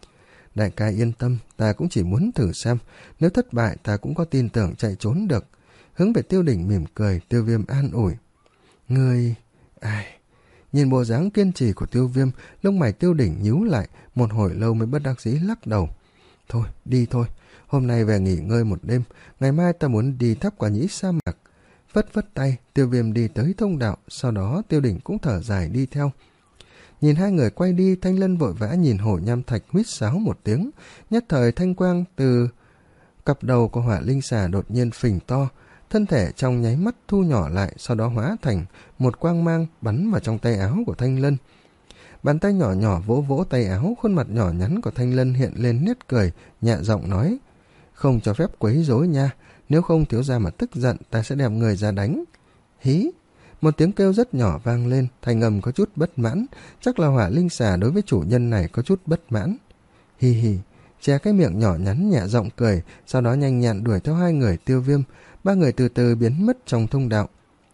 Đại ca yên tâm, ta cũng chỉ muốn thử xem, nếu thất bại ta cũng có tin tưởng chạy trốn được. Hướng về Tiêu Đỉnh mỉm cười, Tiêu Viêm an ủi. Ngươi... ai... Nhìn bộ dáng kiên trì của Tiêu Viêm, lông mày Tiêu Đỉnh nhíu lại, một hồi lâu mới bất đắc dĩ lắc đầu. Thôi, đi thôi, hôm nay về nghỉ ngơi một đêm, ngày mai ta muốn đi tháp Quả Nhĩ sa mạc. Vất vất tay, Tiêu Viêm đi tới thông đạo, sau đó Tiêu Đỉnh cũng thở dài đi theo. Nhìn hai người quay đi, Thanh Lân vội vã nhìn Hổ Nham Thạch huýt sáo một tiếng, nhất thời thanh quang từ cặp đầu của Hỏa Linh Xà đột nhiên phình to, thân thể trong nháy mắt thu nhỏ lại, sau đó hóa thành một quang mang bắn vào trong tay áo của Thanh Lân. Bàn tay nhỏ nhỏ vỗ vỗ tay áo, khuôn mặt nhỏ nhắn của Thanh Lân hiện lên nét cười, nhẹ giọng nói: Không cho phép quấy rối nha, nếu không thiếu gia mà tức giận ta sẽ đem người ra đánh. Hí! Một tiếng kêu rất nhỏ vang lên, thanh âm có chút bất mãn, chắc là Hỏa Linh Xà đối với chủ nhân này có chút bất mãn. Hi hi! Che cái miệng nhỏ nhắn nhẹ giọng cười, sau đó nhanh nhẹn đuổi theo hai người Tiêu Viêm. Ba người từ từ biến mất trong thông đạo.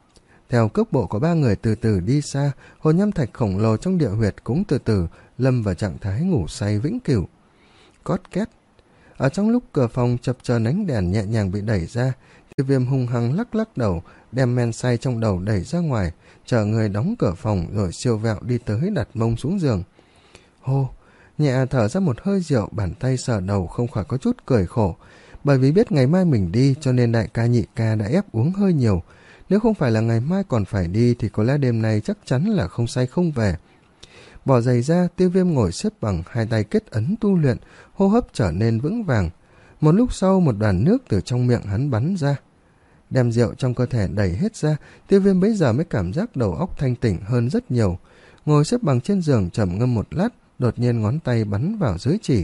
Theo cước bộ của ba người từ từ đi xa, Hồn Nham Thạch khổng lồ trong địa huyệt cũng từ từ lâm vào trạng thái ngủ say vĩnh cửu. Cót két. Ở trong lúc cửa phòng chập chờn ánh đèn nhẹ nhàng bị đẩy ra, Tiêu Viêm hung hăng lắc lắc đầu, đem men say trong đầu đẩy ra ngoài, chờ người đóng cửa phòng rồi siêu vẹo đi tới đặt mông xuống giường. Hô! Nhẹ thở ra một hơi rượu, bàn tay sờ đầu không khỏi có chút cười khổ. Bởi vì biết ngày mai mình đi cho nên đại ca nhị ca đã ép uống hơi nhiều. Nếu không phải là ngày mai còn phải đi thì có lẽ đêm nay chắc chắn là không say không về. Bỏ giày ra, Tiêu Viêm ngồi xếp bằng, hai tay kết ấn tu luyện, hô hấp trở nên vững vàng. Một lúc sau một đoàn nước từ trong miệng hắn bắn ra. Đem rượu trong cơ thể đẩy hết ra, Tiêu Viêm bấy giờ mới cảm giác đầu óc thanh tỉnh hơn rất nhiều. Ngồi xếp bằng trên giường trầm ngâm một lát, đột nhiên ngón tay bắn vào giới chỉ.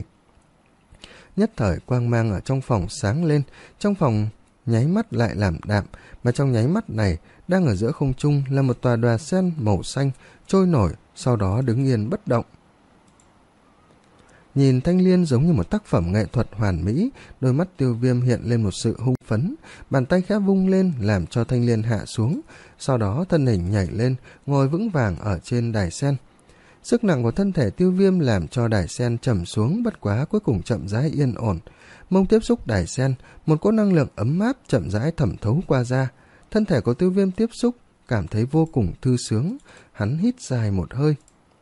Nhất thời quang mang ở trong phòng sáng lên, trong phòng nháy mắt lại làm đạm, mà trong nháy mắt này, đang ở giữa không trung là một tòa đòa sen màu xanh, trôi nổi, sau đó đứng yên bất động. Nhìn thanh liên giống như một tác phẩm nghệ thuật hoàn mỹ, đôi mắt Tiêu Viêm hiện lên một sự hung phấn, bàn tay khẽ vung lên làm cho thanh liên hạ xuống, sau đó thân hình nhảy lên, ngồi vững vàng ở trên đài sen. Sức nặng của thân thể Tiêu Viêm làm cho đài sen trầm xuống, bất quá cuối cùng chậm rãi yên ổn. Mông tiếp xúc đài sen, một cỗ năng lượng ấm áp chậm rãi thẩm thấu qua da. Thân thể của Tiêu Viêm tiếp xúc, cảm thấy vô cùng thư sướng, hắn hít dài một hơi.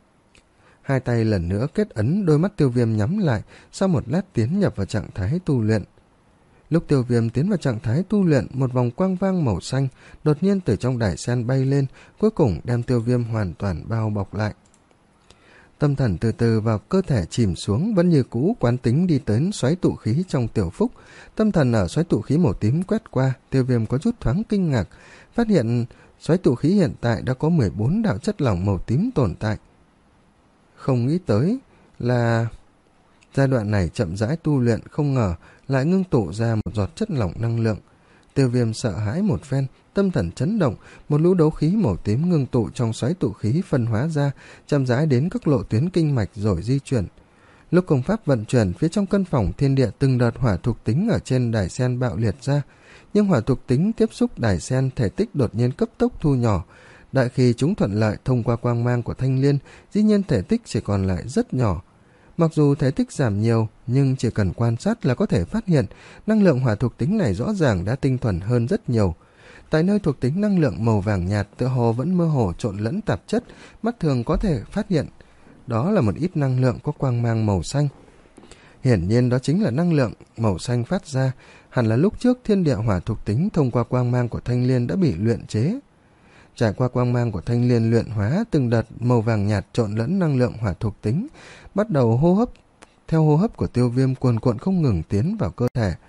Hai tay lần nữa kết ấn, đôi mắt Tiêu Viêm nhắm lại, sau một lát tiến nhập vào trạng thái tu luyện. Lúc Tiêu Viêm tiến vào trạng thái tu luyện, một vòng quang vang màu xanh đột nhiên từ trong đài sen bay lên, cuối cùng đem Tiêu Viêm hoàn toàn bao bọc lại. Tâm thần từ từ vào cơ thể chìm xuống, vẫn như cũ quán tính đi tới xoáy tụ khí trong tiểu phúc. Tâm thần ở xoáy tụ khí màu tím quét qua, Tiêu Viêm có chút thoáng kinh ngạc, phát hiện xoáy tụ khí hiện tại đã có mười bốn đạo chất lỏng màu tím tồn tại. Không nghĩ tới là giai đoạn này chậm rãi tu luyện, không ngờ lại ngưng tụ ra một giọt chất lỏng năng lượng. Tiêu Viêm sợ hãi một phen, tâm thần chấn động, một lũ đấu khí màu tím ngưng tụ trong xoáy tụ khí phân hóa ra, chậm rãi đến các lộ tuyến kinh mạch rồi di chuyển. Lúc công pháp vận chuyển, phía trong căn phòng thiên địa từng đợt hỏa thuộc tính ở trên đài sen bạo liệt ra, nhưng hỏa thuộc tính tiếp xúc đài sen thể tích đột nhiên cấp tốc thu nhỏ. Đợi khi chúng thuận lợi thông qua quang mang của thanh liên, dĩ nhiên thể tích chỉ còn lại rất nhỏ. Mặc dù thể tích giảm nhiều, nhưng chỉ cần quan sát là có thể phát hiện năng lượng hỏa thuộc tính này rõ ràng đã tinh thuần hơn rất nhiều. Tại nơi thuộc tính năng lượng màu vàng nhạt tựa hồ vẫn mơ hồ trộn lẫn tạp chất, mắt thường có thể phát hiện đó là một ít năng lượng có quang mang màu xanh. Hiển nhiên đó chính là năng lượng màu xanh phát ra, hẳn là lúc trước thiên địa hỏa thuộc tính thông qua quang mang của thanh liên đã bị luyện chế. Trải qua quang mang của thanh liên luyện hóa, từng đợt màu vàng nhạt trộn lẫn năng lượng hỏa thuộc tính, bắt đầu hô hấp, theo hô hấp của Tiêu Viêm cuồn cuộn không ngừng tiến vào cơ thể.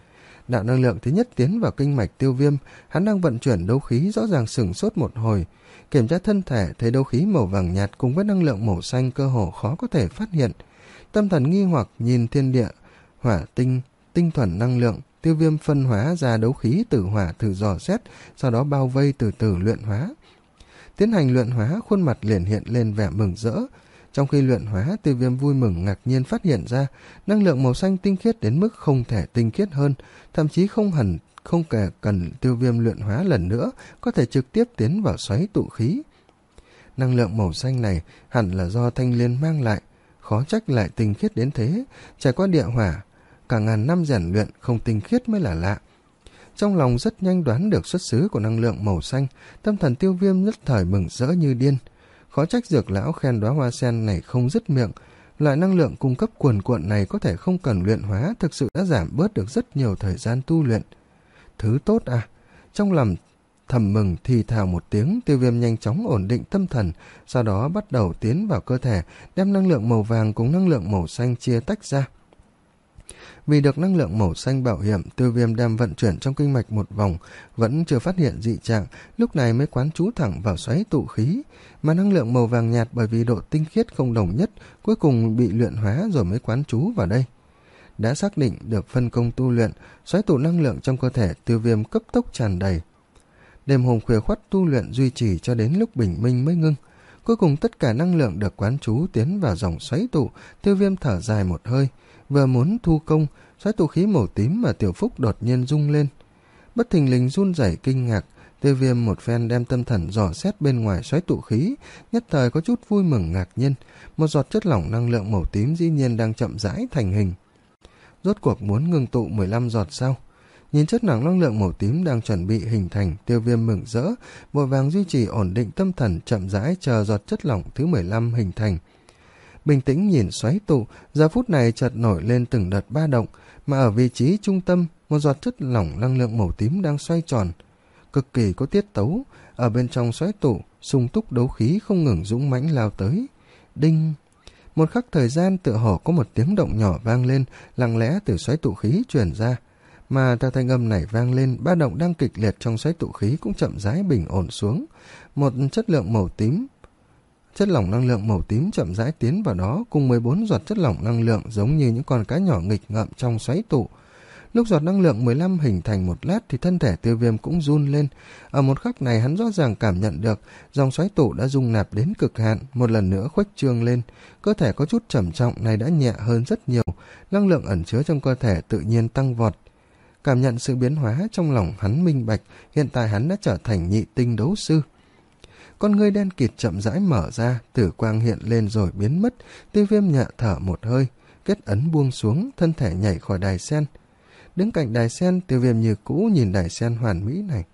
Đạo năng lượng thứ nhất tiến vào kinh mạch Tiêu Viêm, hắn đang vận chuyển đấu khí rõ ràng sửng sốt một hồi. Kiểm tra thân thể thấy đấu khí màu vàng nhạt cùng với năng lượng màu xanh cơ hồ khó có thể phát hiện. Tâm thần nghi hoặc nhìn thiên địa, hỏa tinh, tinh thuần năng lượng. Tiêu Viêm phân hóa ra đấu khí từ hỏa thử dò xét, sau đó bao vây từ từ luyện hóa. Tiến hành luyện hóa, khuôn mặt liền hiện lên vẻ mừng rỡ. Trong khi luyện hóa, Tiêu Viêm vui mừng ngạc nhiên phát hiện ra năng lượng màu xanh tinh khiết đến mức không thể tinh khiết hơn, thậm chí không hẳn không kể cần Tiêu Viêm luyện hóa lần nữa, có thể trực tiếp tiến vào xoáy tụ khí. Năng lượng màu xanh này hẳn là do Thanh Liên mang lại, khó trách lại tinh khiết đến thế, trải qua địa hỏa, cả ngàn năm rèn luyện không tinh khiết mới là lạ. Trong lòng rất nhanh đoán được xuất xứ của năng lượng màu xanh, tâm thần Tiêu Viêm nhất thời mừng rỡ như điên. Khó trách Dược lão khen đóa hoa sen này không dứt miệng, loại năng lượng cung cấp cuồn cuộn này có thể không cần luyện hóa, thực sự đã giảm bớt được rất nhiều thời gian tu luyện. Thứ tốt à? Trong lòng thầm mừng thì thào một tiếng, Tiêu Viêm nhanh chóng ổn định tâm thần, sau đó bắt đầu tiến vào cơ thể, đem năng lượng màu vàng cùng năng lượng màu xanh chia tách ra. Vì được năng lượng màu xanh bảo hiểm, Tiêu Viêm đem vận chuyển trong kinh mạch một vòng, vẫn chưa phát hiện dị trạng, lúc này mới quán trú thẳng vào xoáy tụ khí, mà năng lượng màu vàng nhạt bởi vì độ tinh khiết không đồng nhất, cuối cùng bị luyện hóa rồi mới quán trú vào đây. Đã xác định được phân công tu luyện, xoáy tụ năng lượng trong cơ thể Tiêu Viêm cấp tốc tràn đầy. Đêm hôm khuya khoắt tu luyện duy trì cho đến lúc bình minh mới ngưng. Cuối cùng tất cả năng lượng được quán trú tiến vào dòng xoáy tụ, Tiêu Viêm thở dài một hơi, vừa muốn thu công, xoáy tụ khí màu tím mà Tiểu Phúc đột nhiên rung lên. Bất thình lình run rẩy kinh ngạc, Tiêu Viêm một phen đem tâm thần dò xét bên ngoài xoáy tụ khí, nhất thời có chút vui mừng ngạc nhiên, một giọt chất lỏng năng lượng màu tím dĩ nhiên đang chậm rãi thành hình. Rốt cuộc muốn ngưng tụ mười lăm giọt sao? Nhìn chất lỏng năng lượng màu tím đang chuẩn bị hình thành, Tiêu Viêm mừng rỡ, vội vàng duy trì ổn định tâm thần chậm rãi chờ giọt chất lỏng thứ mười lăm hình thành. Bình tĩnh nhìn xoáy tụ, giờ phút này chợt nổi lên từng đợt ba động, mà ở vị trí trung tâm, một giọt chất lỏng năng lượng màu tím đang xoay tròn, cực kỳ có tiết tấu. Ở bên trong xoáy tụ, sung túc đấu khí không ngừng dũng mãnh lao tới. Đinh! Một khắc thời gian tựa hồ có một tiếng động nhỏ vang lên, lặng lẽ từ xoáy tụ khí truyền ra. Mà theo thanh âm này vang lên, ba động đang kịch liệt trong xoáy tụ khí cũng chậm rãi bình ổn xuống. Một chất lượng màu tím, chất lỏng năng lượng màu tím chậm rãi tiến vào đó, cùng mười bốn giọt chất lỏng năng lượng giống như những con cá nhỏ nghịch ngợm trong xoáy tụ. Lúc giọt năng lượng mười lăm hình thành một lát thì thân thể Tiêu Viêm cũng run lên. Ở một khắc này hắn rõ ràng cảm nhận được dòng xoáy tụ đã dung nạp đến cực hạn, một lần nữa khuếch trương lên. Cơ thể có chút trầm trọng này đã nhẹ hơn rất nhiều, năng lượng ẩn chứa trong cơ thể tự nhiên tăng vọt. Cảm nhận sự biến hóa trong lòng hắn minh bạch, hiện tại hắn đã trở thành nhị tinh đấu sư. Con ngươi đen kịt chậm rãi mở ra, tử quang hiện lên rồi biến mất. Tiêu Viêm nhẹ thở một hơi, kết ấn buông xuống, thân thể nhảy khỏi đài sen. Đứng cạnh đài sen, Tiêu Viêm như cũ nhìn đài sen hoàn mỹ này.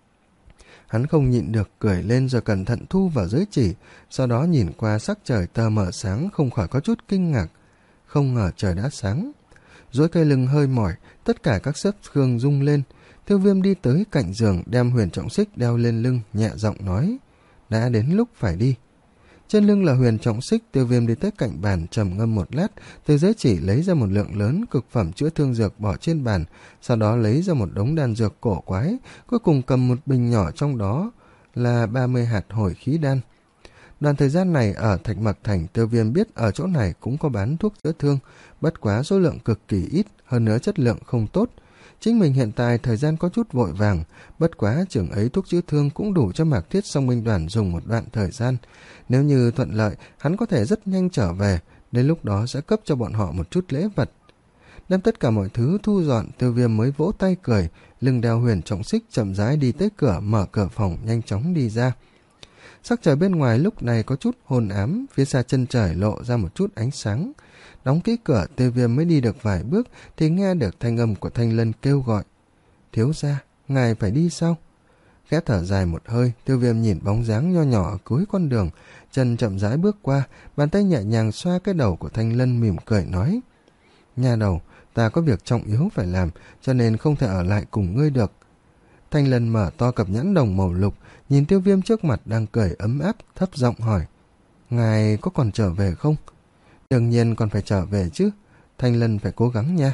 Hắn không nhịn được cười lên rồi cẩn thận thu vào giới chỉ, sau đó nhìn qua sắc trời tờ mờ sáng không khỏi có chút kinh ngạc. Không ngờ trời đã sáng. Duỗi cây lưng hơi mỏi, tất cả các xếp khương rung lên. Tiêu Viêm đi tới cạnh giường, đem huyền trọng xích đeo lên lưng, nhẹ giọng nói: đã đến lúc phải đi. Trên lưng là huyền trọng xích, Tiêu Viêm đi tới cạnh bàn trầm ngâm một lát, từ giới chỉ lấy ra một lượng lớn cực phẩm chữa thương dược bỏ trên bàn, sau đó lấy ra một đống đan dược cổ quái, cuối cùng cầm một bình nhỏ trong đó là ba mươi hạt hồi khí đan. Đoạn thời gian này ở Thạch Mặc Thành, Tiêu Viêm biết ở chỗ này cũng có bán thuốc chữa thương, bất quá số lượng cực kỳ ít, hơn nữa chất lượng không tốt. Chính mình hiện tại thời gian có chút vội vàng, bất quá chừng ấy thuốc chữa thương cũng đủ cho Mạc Thiết Song Binh Đoàn dùng một đoạn thời gian. Nếu như thuận lợi, hắn có thể rất nhanh trở về, đến lúc đó sẽ cấp cho bọn họ một chút lễ vật. Đem tất cả mọi thứ thu dọn, Tiêu Viêm mới vỗ tay cười, lưng đeo huyền trọng xích chậm rãi đi tới cửa, mở cửa phòng nhanh chóng đi ra. Sắc trời bên ngoài lúc này có chút hôn ám, phía xa chân trời lộ ra một chút ánh sáng. Đóng kỹ cửa, Tiêu Viêm mới đi được vài bước thì nghe được thanh âm của Thanh Lân kêu gọi: thiếu gia, ngài phải đi sao? Khẽ thở dài một hơi, Tiêu Viêm nhìn bóng dáng nho nhỏ ở cuối con đường, chân chậm rãi bước qua, bàn tay nhẹ nhàng xoa cái đầu của Thanh Lân, mỉm cười nói: nhà đầu, ta có việc trọng yếu phải làm, cho nên không thể ở lại cùng ngươi được. Thanh Lân mở to cặp nhãn đồng màu lục, nhìn Tiêu Viêm trước mặt đang cười ấm áp, thấp giọng hỏi: ngài có còn trở về không? Đương nhiên còn phải trở về chứ, Thanh Lân phải cố gắng nha.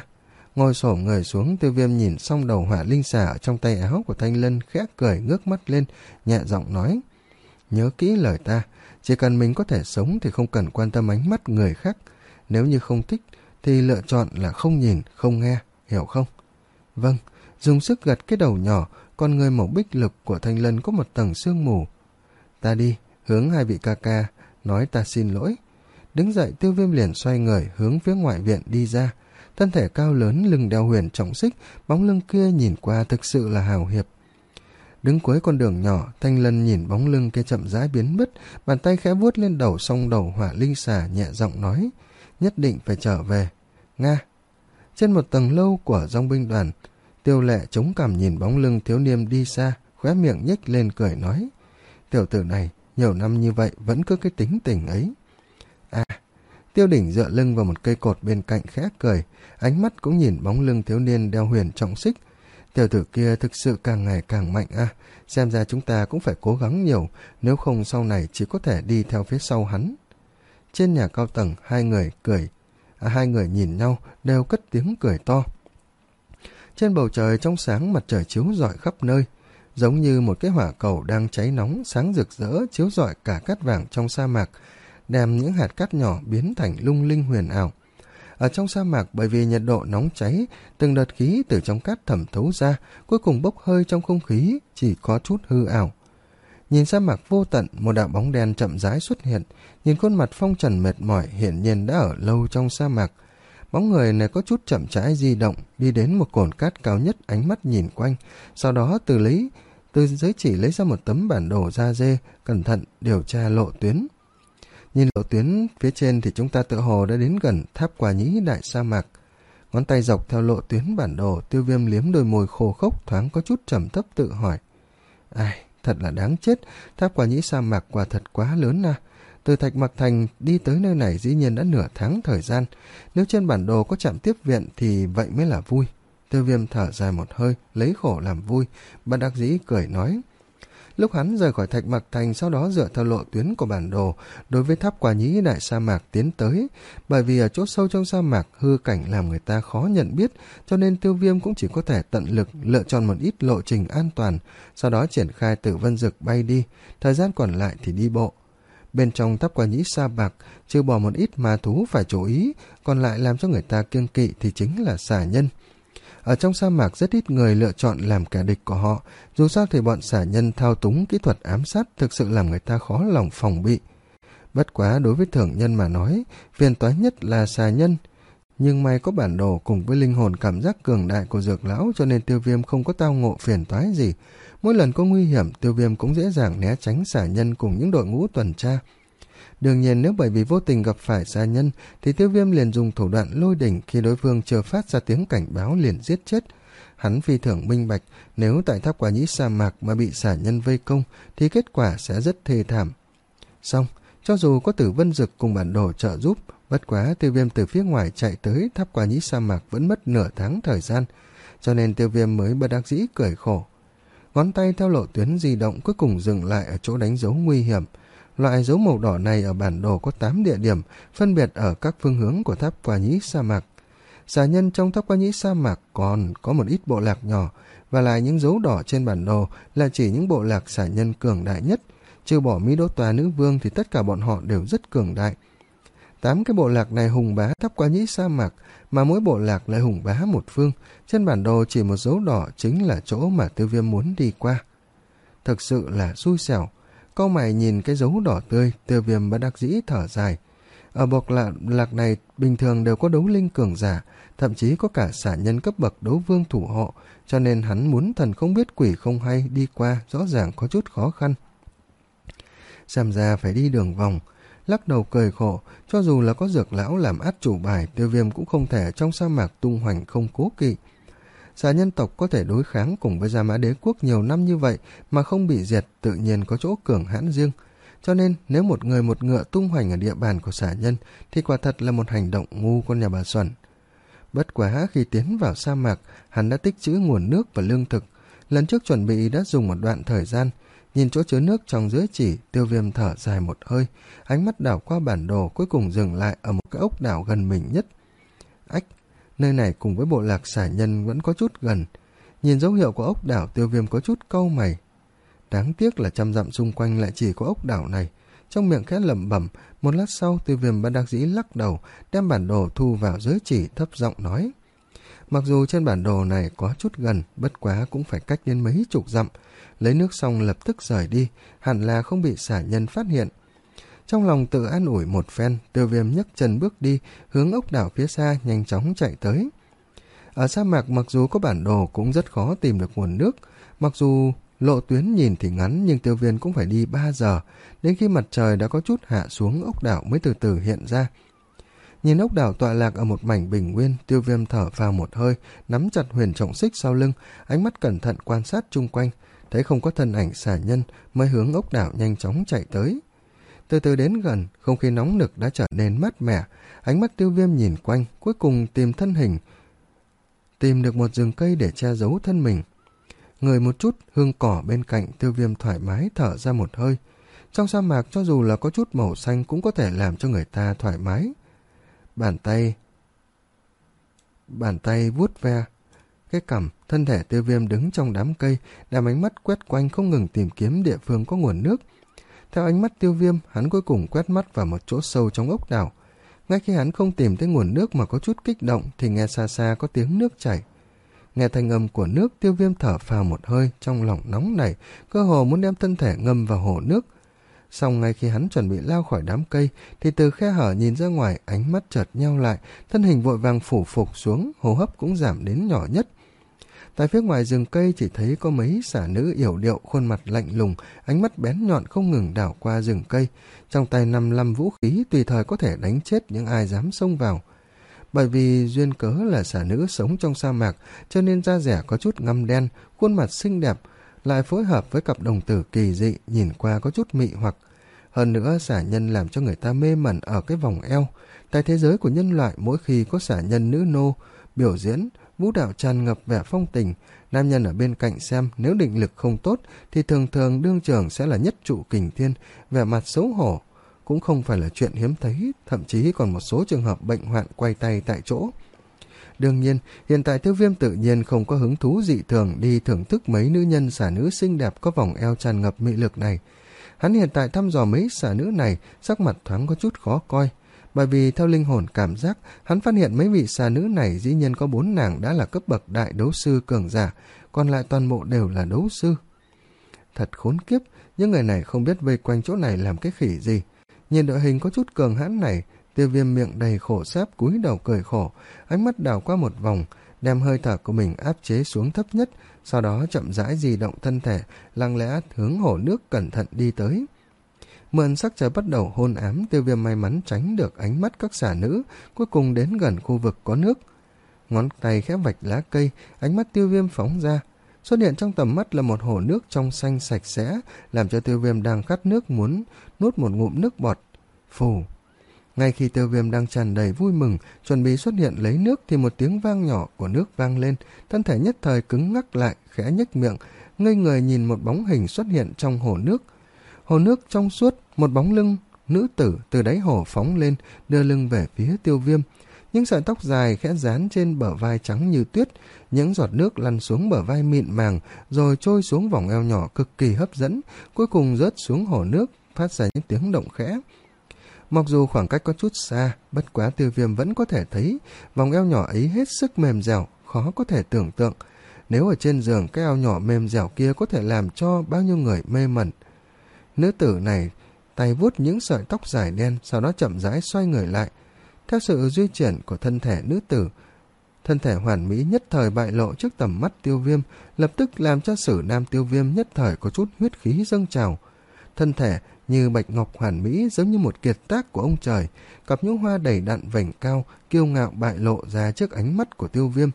Ngồi xổm người xuống, Tiêu Viêm nhìn xong đầu hỏa linh xà ở trong tay áo của Thanh Lân, khẽ cười ngước mắt lên, nhẹ giọng nói: nhớ kỹ lời ta, chỉ cần mình có thể sống thì không cần quan tâm ánh mắt người khác. Nếu như không thích thì lựa chọn là không nhìn, không nghe, hiểu không? Vâng. Dùng sức gật cái đầu nhỏ, con người màu bích lục của Thanh Lân có một tầng sương mù. Ta đi, hướng hai vị ca ca, nói ta xin lỗi. Đứng dậy, Tiêu Viêm liền xoay người hướng phía ngoại viện đi ra. Thân thể cao lớn, lưng đeo huyền trọng xích, bóng lưng kia nhìn qua thực sự là hào hiệp. Đứng cuối con đường nhỏ, Thanh Lân nhìn bóng lưng kia chậm rãi biến mất, bàn tay khẽ vuốt lên đầu song đầu hỏa linh xà, nhẹ giọng nói: nhất định phải trở về. Nga. Trên một tầng lâu của dòng binh đoàn, Tiêu Lệ chống cằm nhìn bóng lưng thiếu niên đi xa, khóe miệng nhếch lên cười nói: tiểu tử này nhiều năm như vậy vẫn cứ cái tính tình ấy. À. Tiêu Đỉnh dựa lưng vào một cây cột bên cạnh khẽ cười, ánh mắt cũng nhìn bóng lưng thiếu niên đeo huyền trọng xích. Tiểu tử kia thực sự càng ngày càng mạnh à, xem ra chúng ta cũng phải cố gắng nhiều, nếu không sau này chỉ có thể đi theo phía sau hắn. Trên nhà cao tầng, hai người cười, à, hai người nhìn nhau đều cất tiếng cười to. Trên bầu trời trong sáng, mặt trời chiếu rọi khắp nơi, giống như một cái hỏa cầu đang cháy nóng, sáng rực rỡ chiếu rọi cả cát vàng trong sa mạc, đem những hạt cát nhỏ biến thành lung linh huyền ảo. Ở trong sa mạc, bởi vì nhiệt độ nóng cháy, từng đợt khí từ trong cát thẩm thấu ra, cuối cùng bốc hơi trong không khí, chỉ có chút hư ảo. Nhìn sa mạc vô tận, một đạo bóng đen chậm rãi xuất hiện, nhìn khuôn mặt phong trần mệt mỏi, hiển nhiên đã ở lâu trong sa mạc. Bóng người này có chút chậm rãi di động, đi đến một cồn cát cao nhất, ánh mắt nhìn quanh, sau đó từ lấy từ giới chỉ lấy ra một tấm bản đồ da dê, cẩn thận điều tra lộ tuyến. Nhìn lộ tuyến phía trên thì chúng ta tự hồ đã đến gần tháp Quả Nhĩ đại sa mạc. Ngón tay dọc theo lộ tuyến bản đồ, Tiêu Viêm liếm đôi môi khô khốc, thoáng có chút trầm thấp tự hỏi: ai, thật là đáng chết, tháp Quả Nhĩ sa mạc quả thật quá lớn à. Từ Thạch Mặc Thành đi tới nơi này dĩ nhiên đã nửa tháng thời gian, nếu trên bản đồ có trạm tiếp viện thì vậy mới là vui. Tiêu Viêm thở dài một hơi, lấy khổ làm vui, bất đắc dĩ cười nói. Lúc hắn rời khỏi Thạch Mặc Thành, sau đó dựa theo lộ tuyến của bản đồ đối với tháp Quả Nhĩ đại sa mạc tiến tới. Bởi vì ở chỗ sâu trong sa mạc hư cảnh làm người ta khó nhận biết, cho nên Tiêu Viêm cũng chỉ có thể tận lực lựa chọn một ít lộ trình an toàn, sau đó triển khai Tử Vân Dực bay đi, thời gian còn lại thì đi bộ. Bên trong tháp Quả Nhĩ sa mạc, trừ bỏ một ít ma thú phải chú ý, còn lại làm cho người ta kiêng kỵ thì chính là xà nhân. Ở trong sa mạc rất ít người lựa chọn làm kẻ địch của họ, dù sao thì bọn xà nhân thao túng kỹ thuật ám sát thực sự làm người ta khó lòng phòng bị. Bất quá đối với thường nhân mà nói, phiền toái nhất là xà nhân. Nhưng may có bản đồ cùng với linh hồn cảm giác cường đại của Dược Lão, cho nên Tiêu Viêm không có tao ngộ phiền toái gì. Mỗi lần có nguy hiểm, Tiêu Viêm cũng dễ dàng né tránh xà nhân cùng những đội ngũ tuần tra. Đương nhiên nếu bởi vì vô tình gặp phải xà nhân thì Tiêu Viêm liền dùng thủ đoạn lôi đỉnh, khi đối phương chưa phát ra tiếng cảnh báo liền giết chết. Hắn phi thường minh bạch, nếu tại tháp Quả Nhĩ sa mạc mà bị xà nhân vây công thì kết quả sẽ rất thê thảm. Xong, cho dù có Tử Vân Dực cùng bản đồ trợ giúp, bất quá Tiêu Viêm từ phía ngoài chạy tới tháp Quả Nhĩ sa mạc vẫn mất nửa tháng thời gian, cho nên Tiêu Viêm mới bất đắc dĩ cười khổ. Ngón tay theo lộ tuyến di động cuối cùng dừng lại ở chỗ đánh dấu nguy hiểm. Loại dấu màu đỏ này ở bản đồ có tám địa điểm, phân biệt ở các phương hướng của tháp Quả Nhĩ sa mạc. Xà nhân trong tháp Quả Nhĩ sa mạc còn có một ít bộ lạc nhỏ, và lại những dấu đỏ trên bản đồ là chỉ những bộ lạc xà nhân cường đại nhất. Trừ bỏ Mỹ Đỗ Tòa Nữ Vương thì tất cả bọn họ đều rất cường đại. Tám cái bộ lạc này hùng bá tháp Quả Nhĩ sa mạc, mà mỗi bộ lạc lại hùng bá một phương. Trên bản đồ chỉ một dấu đỏ chính là chỗ mà Tiêu Viêm muốn đi qua. Thực sự là xui xẻo. Cau mày nhìn cái dấu đỏ tươi, Tiêu Viêm bất đắc dĩ thở dài. Ở bộ lạc, lạc này bình thường đều có đấu linh cường giả, thậm chí có cả xả nhân cấp bậc đấu vương thủ hộ, cho nên hắn muốn thần không biết quỷ không hay đi qua rõ ràng có chút khó khăn. Xem ra phải đi đường vòng. Lắc đầu cười khổ, cho dù là có Dược Lão làm át chủ bài, Tiêu Viêm cũng không thể trong sa mạc tung hoành không cố kỵ. Xà nhân tộc có thể đối kháng cùng với Gia Mã Đế Quốc nhiều năm như vậy mà không bị diệt, tự nhiên có chỗ cường hãn riêng. Cho nên nếu một người một ngựa tung hoành ở địa bàn của xà nhân thì quả thật là một hành động ngu con nhà bà Xuẩn. Bất quá khi tiến vào sa mạc, hắn đã tích trữ nguồn nước và lương thực. Lần trước chuẩn bị đã dùng một đoạn thời gian. Nhìn chỗ chứa nước trong dưới chỉ, Tiêu Viêm thở dài một hơi, ánh mắt đảo qua bản đồ, cuối cùng dừng lại ở một cái ốc đảo gần mình nhất. Ách! Nơi này cùng với bộ lạc xả nhân vẫn có chút gần. Nhìn dấu hiệu của ốc đảo, Tiêu Viêm có chút cau mày. Đáng tiếc là trăm dặm xung quanh lại chỉ có ốc đảo này. Trong miệng khẽ lẩm bẩm, một lát sau Tiêu Viêm bất đắc dĩ lắc đầu, đem bản đồ thu vào giới chỉ, thấp giọng nói. Mặc dù trên bản đồ này có chút gần, bất quá cũng phải cách đến mấy chục dặm. Lấy nước xong lập tức rời đi, hẳn là không bị xả nhân phát hiện. Trong lòng tự an ủi một phen, Tiêu Viêm nhấc chân bước đi, hướng ốc đảo phía xa nhanh chóng chạy tới. Ở sa mạc mặc dù có bản đồ cũng rất khó tìm được nguồn nước. Mặc dù lộ tuyến nhìn thì ngắn nhưng Tiêu Viêm cũng phải đi ba giờ, đến khi mặt trời đã có chút hạ xuống ốc đảo mới từ từ hiện ra. Nhìn ốc đảo tọa lạc ở một mảnh bình nguyên, Tiêu Viêm thở vào một hơi, nắm chặt huyền trọng xích sau lưng, ánh mắt cẩn thận quan sát chung quanh, thấy không có thân ảnh xà nhân mới hướng ốc đảo nhanh chóng chạy tới. Từ từ đến gần, không khí nóng nực đã trở nên mát mẻ, ánh mắt Tiêu Viêm nhìn quanh, cuối cùng tìm thân hình, tìm được một rừng cây để che giấu thân mình. Ngửi một chút hương cỏ bên cạnh, Tiêu Viêm thoải mái thở ra một hơi. Trong sa mạc cho dù là có chút màu xanh cũng có thể làm cho người ta thoải mái. Bàn tay Bàn tay vuốt ve cái cằm, thân thể Tiêu Viêm đứng trong đám cây, đem ánh mắt quét quanh không ngừng tìm kiếm địa phương có nguồn nước. Theo ánh mắt Tiêu Viêm, hắn cuối cùng quét mắt vào một chỗ sâu trong ốc đảo. Ngay khi hắn không tìm thấy nguồn nước mà có chút kích động thì nghe xa xa có tiếng nước chảy. Nghe thanh âm của nước, Tiêu Viêm thở phào một hơi, trong lòng nóng nảy, cơ hồ muốn đem thân thể ngâm vào hồ nước. Xong ngay khi hắn chuẩn bị lao khỏi đám cây thì từ khe hở nhìn ra ngoài, ánh mắt chợt nheo lại, thân hình vội vàng phủ phục xuống, hô hấp cũng giảm đến nhỏ nhất. Tại phía ngoài rừng cây chỉ thấy có mấy xả nữ yểu điệu, khuôn mặt lạnh lùng, ánh mắt bén nhọn không ngừng đảo qua rừng cây, trong tay nằm lăm vũ khí tùy thời có thể đánh chết những ai dám xông vào. Bởi vì duyên cớ là xả nữ sống trong sa mạc cho nên da dẻ có chút ngăm đen, khuôn mặt xinh đẹp, lại phối hợp với cặp đồng tử kỳ dị, nhìn qua có chút mị hoặc. Hơn nữa xả nhân làm cho người ta mê mẩn ở cái vòng eo. Tại thế giới của nhân loại, mỗi khi có xả nhân nữ nô biểu diễn, vũ đạo tràn ngập vẻ phong tình, nam nhân ở bên cạnh xem nếu định lực không tốt thì thường thường đương trường sẽ là nhất trụ kình thiên, vẻ mặt xấu hổ. Cũng không phải là chuyện hiếm thấy, thậm chí còn một số trường hợp bệnh hoạn quay tay tại chỗ. Đương nhiên, hiện tại Tiêu Viêm tự nhiên không có hứng thú dị thường đi thưởng thức mấy nữ nhân xả nữ xinh đẹp có vòng eo tràn ngập mị lực này. Hắn hiện tại thăm dò mấy xả nữ này, sắc mặt thoáng có chút khó coi. Bởi vì theo linh hồn cảm giác, hắn phát hiện mấy vị xà nữ này dĩ nhiên có bốn nàng đã là cấp bậc đại đấu sư cường giả, còn lại toàn bộ đều là đấu sư. Thật khốn kiếp, những người này không biết vây quanh chỗ này làm cái khỉ gì. Nhìn đội hình có chút cường hãn này, Tiêu Viêm miệng đầy khổ sáp cúi đầu cười khổ, ánh mắt đảo qua một vòng, đem hơi thở của mình áp chế xuống thấp nhất, sau đó chậm rãi di động thân thể, lặng lẽ hướng hồ nước cẩn thận đi tới. Mượn sắc trời bắt đầu hôn ám, Tiêu Viêm may mắn tránh được ánh mắt các xà nữ, cuối cùng đến gần khu vực có nước. Ngón tay khẽ vạch lá cây, ánh mắt Tiêu Viêm phóng ra. Xuất hiện trong tầm mắt là một hồ nước trong xanh sạch sẽ, làm cho Tiêu Viêm đang khát nước muốn nuốt một ngụm nước bọt. Phù! Ngay khi Tiêu Viêm đang tràn đầy vui mừng, chuẩn bị xuất hiện lấy nước thì một tiếng vang nhỏ của nước vang lên, thân thể nhất thời cứng ngắc lại, khẽ nhếch miệng, ngây người nhìn một bóng hình xuất hiện trong hồ nước. Hồ nước trong suốt, một bóng lưng nữ tử từ đáy hồ phóng lên, đưa lưng về phía Tiêu Viêm. Những sợi tóc dài khẽ dán trên bờ vai trắng như tuyết, những giọt nước lăn xuống bờ vai mịn màng, rồi trôi xuống vòng eo nhỏ cực kỳ hấp dẫn, cuối cùng rớt xuống hồ nước, phát ra những tiếng động khẽ. Mặc dù khoảng cách có chút xa, bất quá Tiêu Viêm vẫn có thể thấy vòng eo nhỏ ấy hết sức mềm dẻo, khó có thể tưởng tượng. Nếu ở trên giường, cái eo nhỏ mềm dẻo kia có thể làm cho bao nhiêu người mê mẩn. Nữ tử này tay vuốt những sợi tóc dài đen, sau đó chậm rãi xoay người lại. Theo sự di chuyển của thân thể nữ tử, thân thể hoàn mỹ nhất thời bại lộ trước tầm mắt Tiêu Viêm, lập tức làm cho Sử Nam Tiêu Viêm nhất thời có chút huyết khí dâng trào. Thân thể như bạch ngọc hoàn mỹ, giống như một kiệt tác của ông trời, cặp nhũ hoa đầy đặn vành cao, kiêu ngạo bại lộ ra trước ánh mắt của Tiêu Viêm.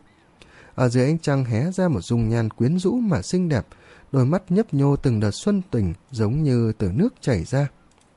Ở dưới ánh trăng hé ra một dung nhan quyến rũ mà xinh đẹp, đôi mắt nhấp nhô từng đợt xuân tình giống như từ nước chảy ra.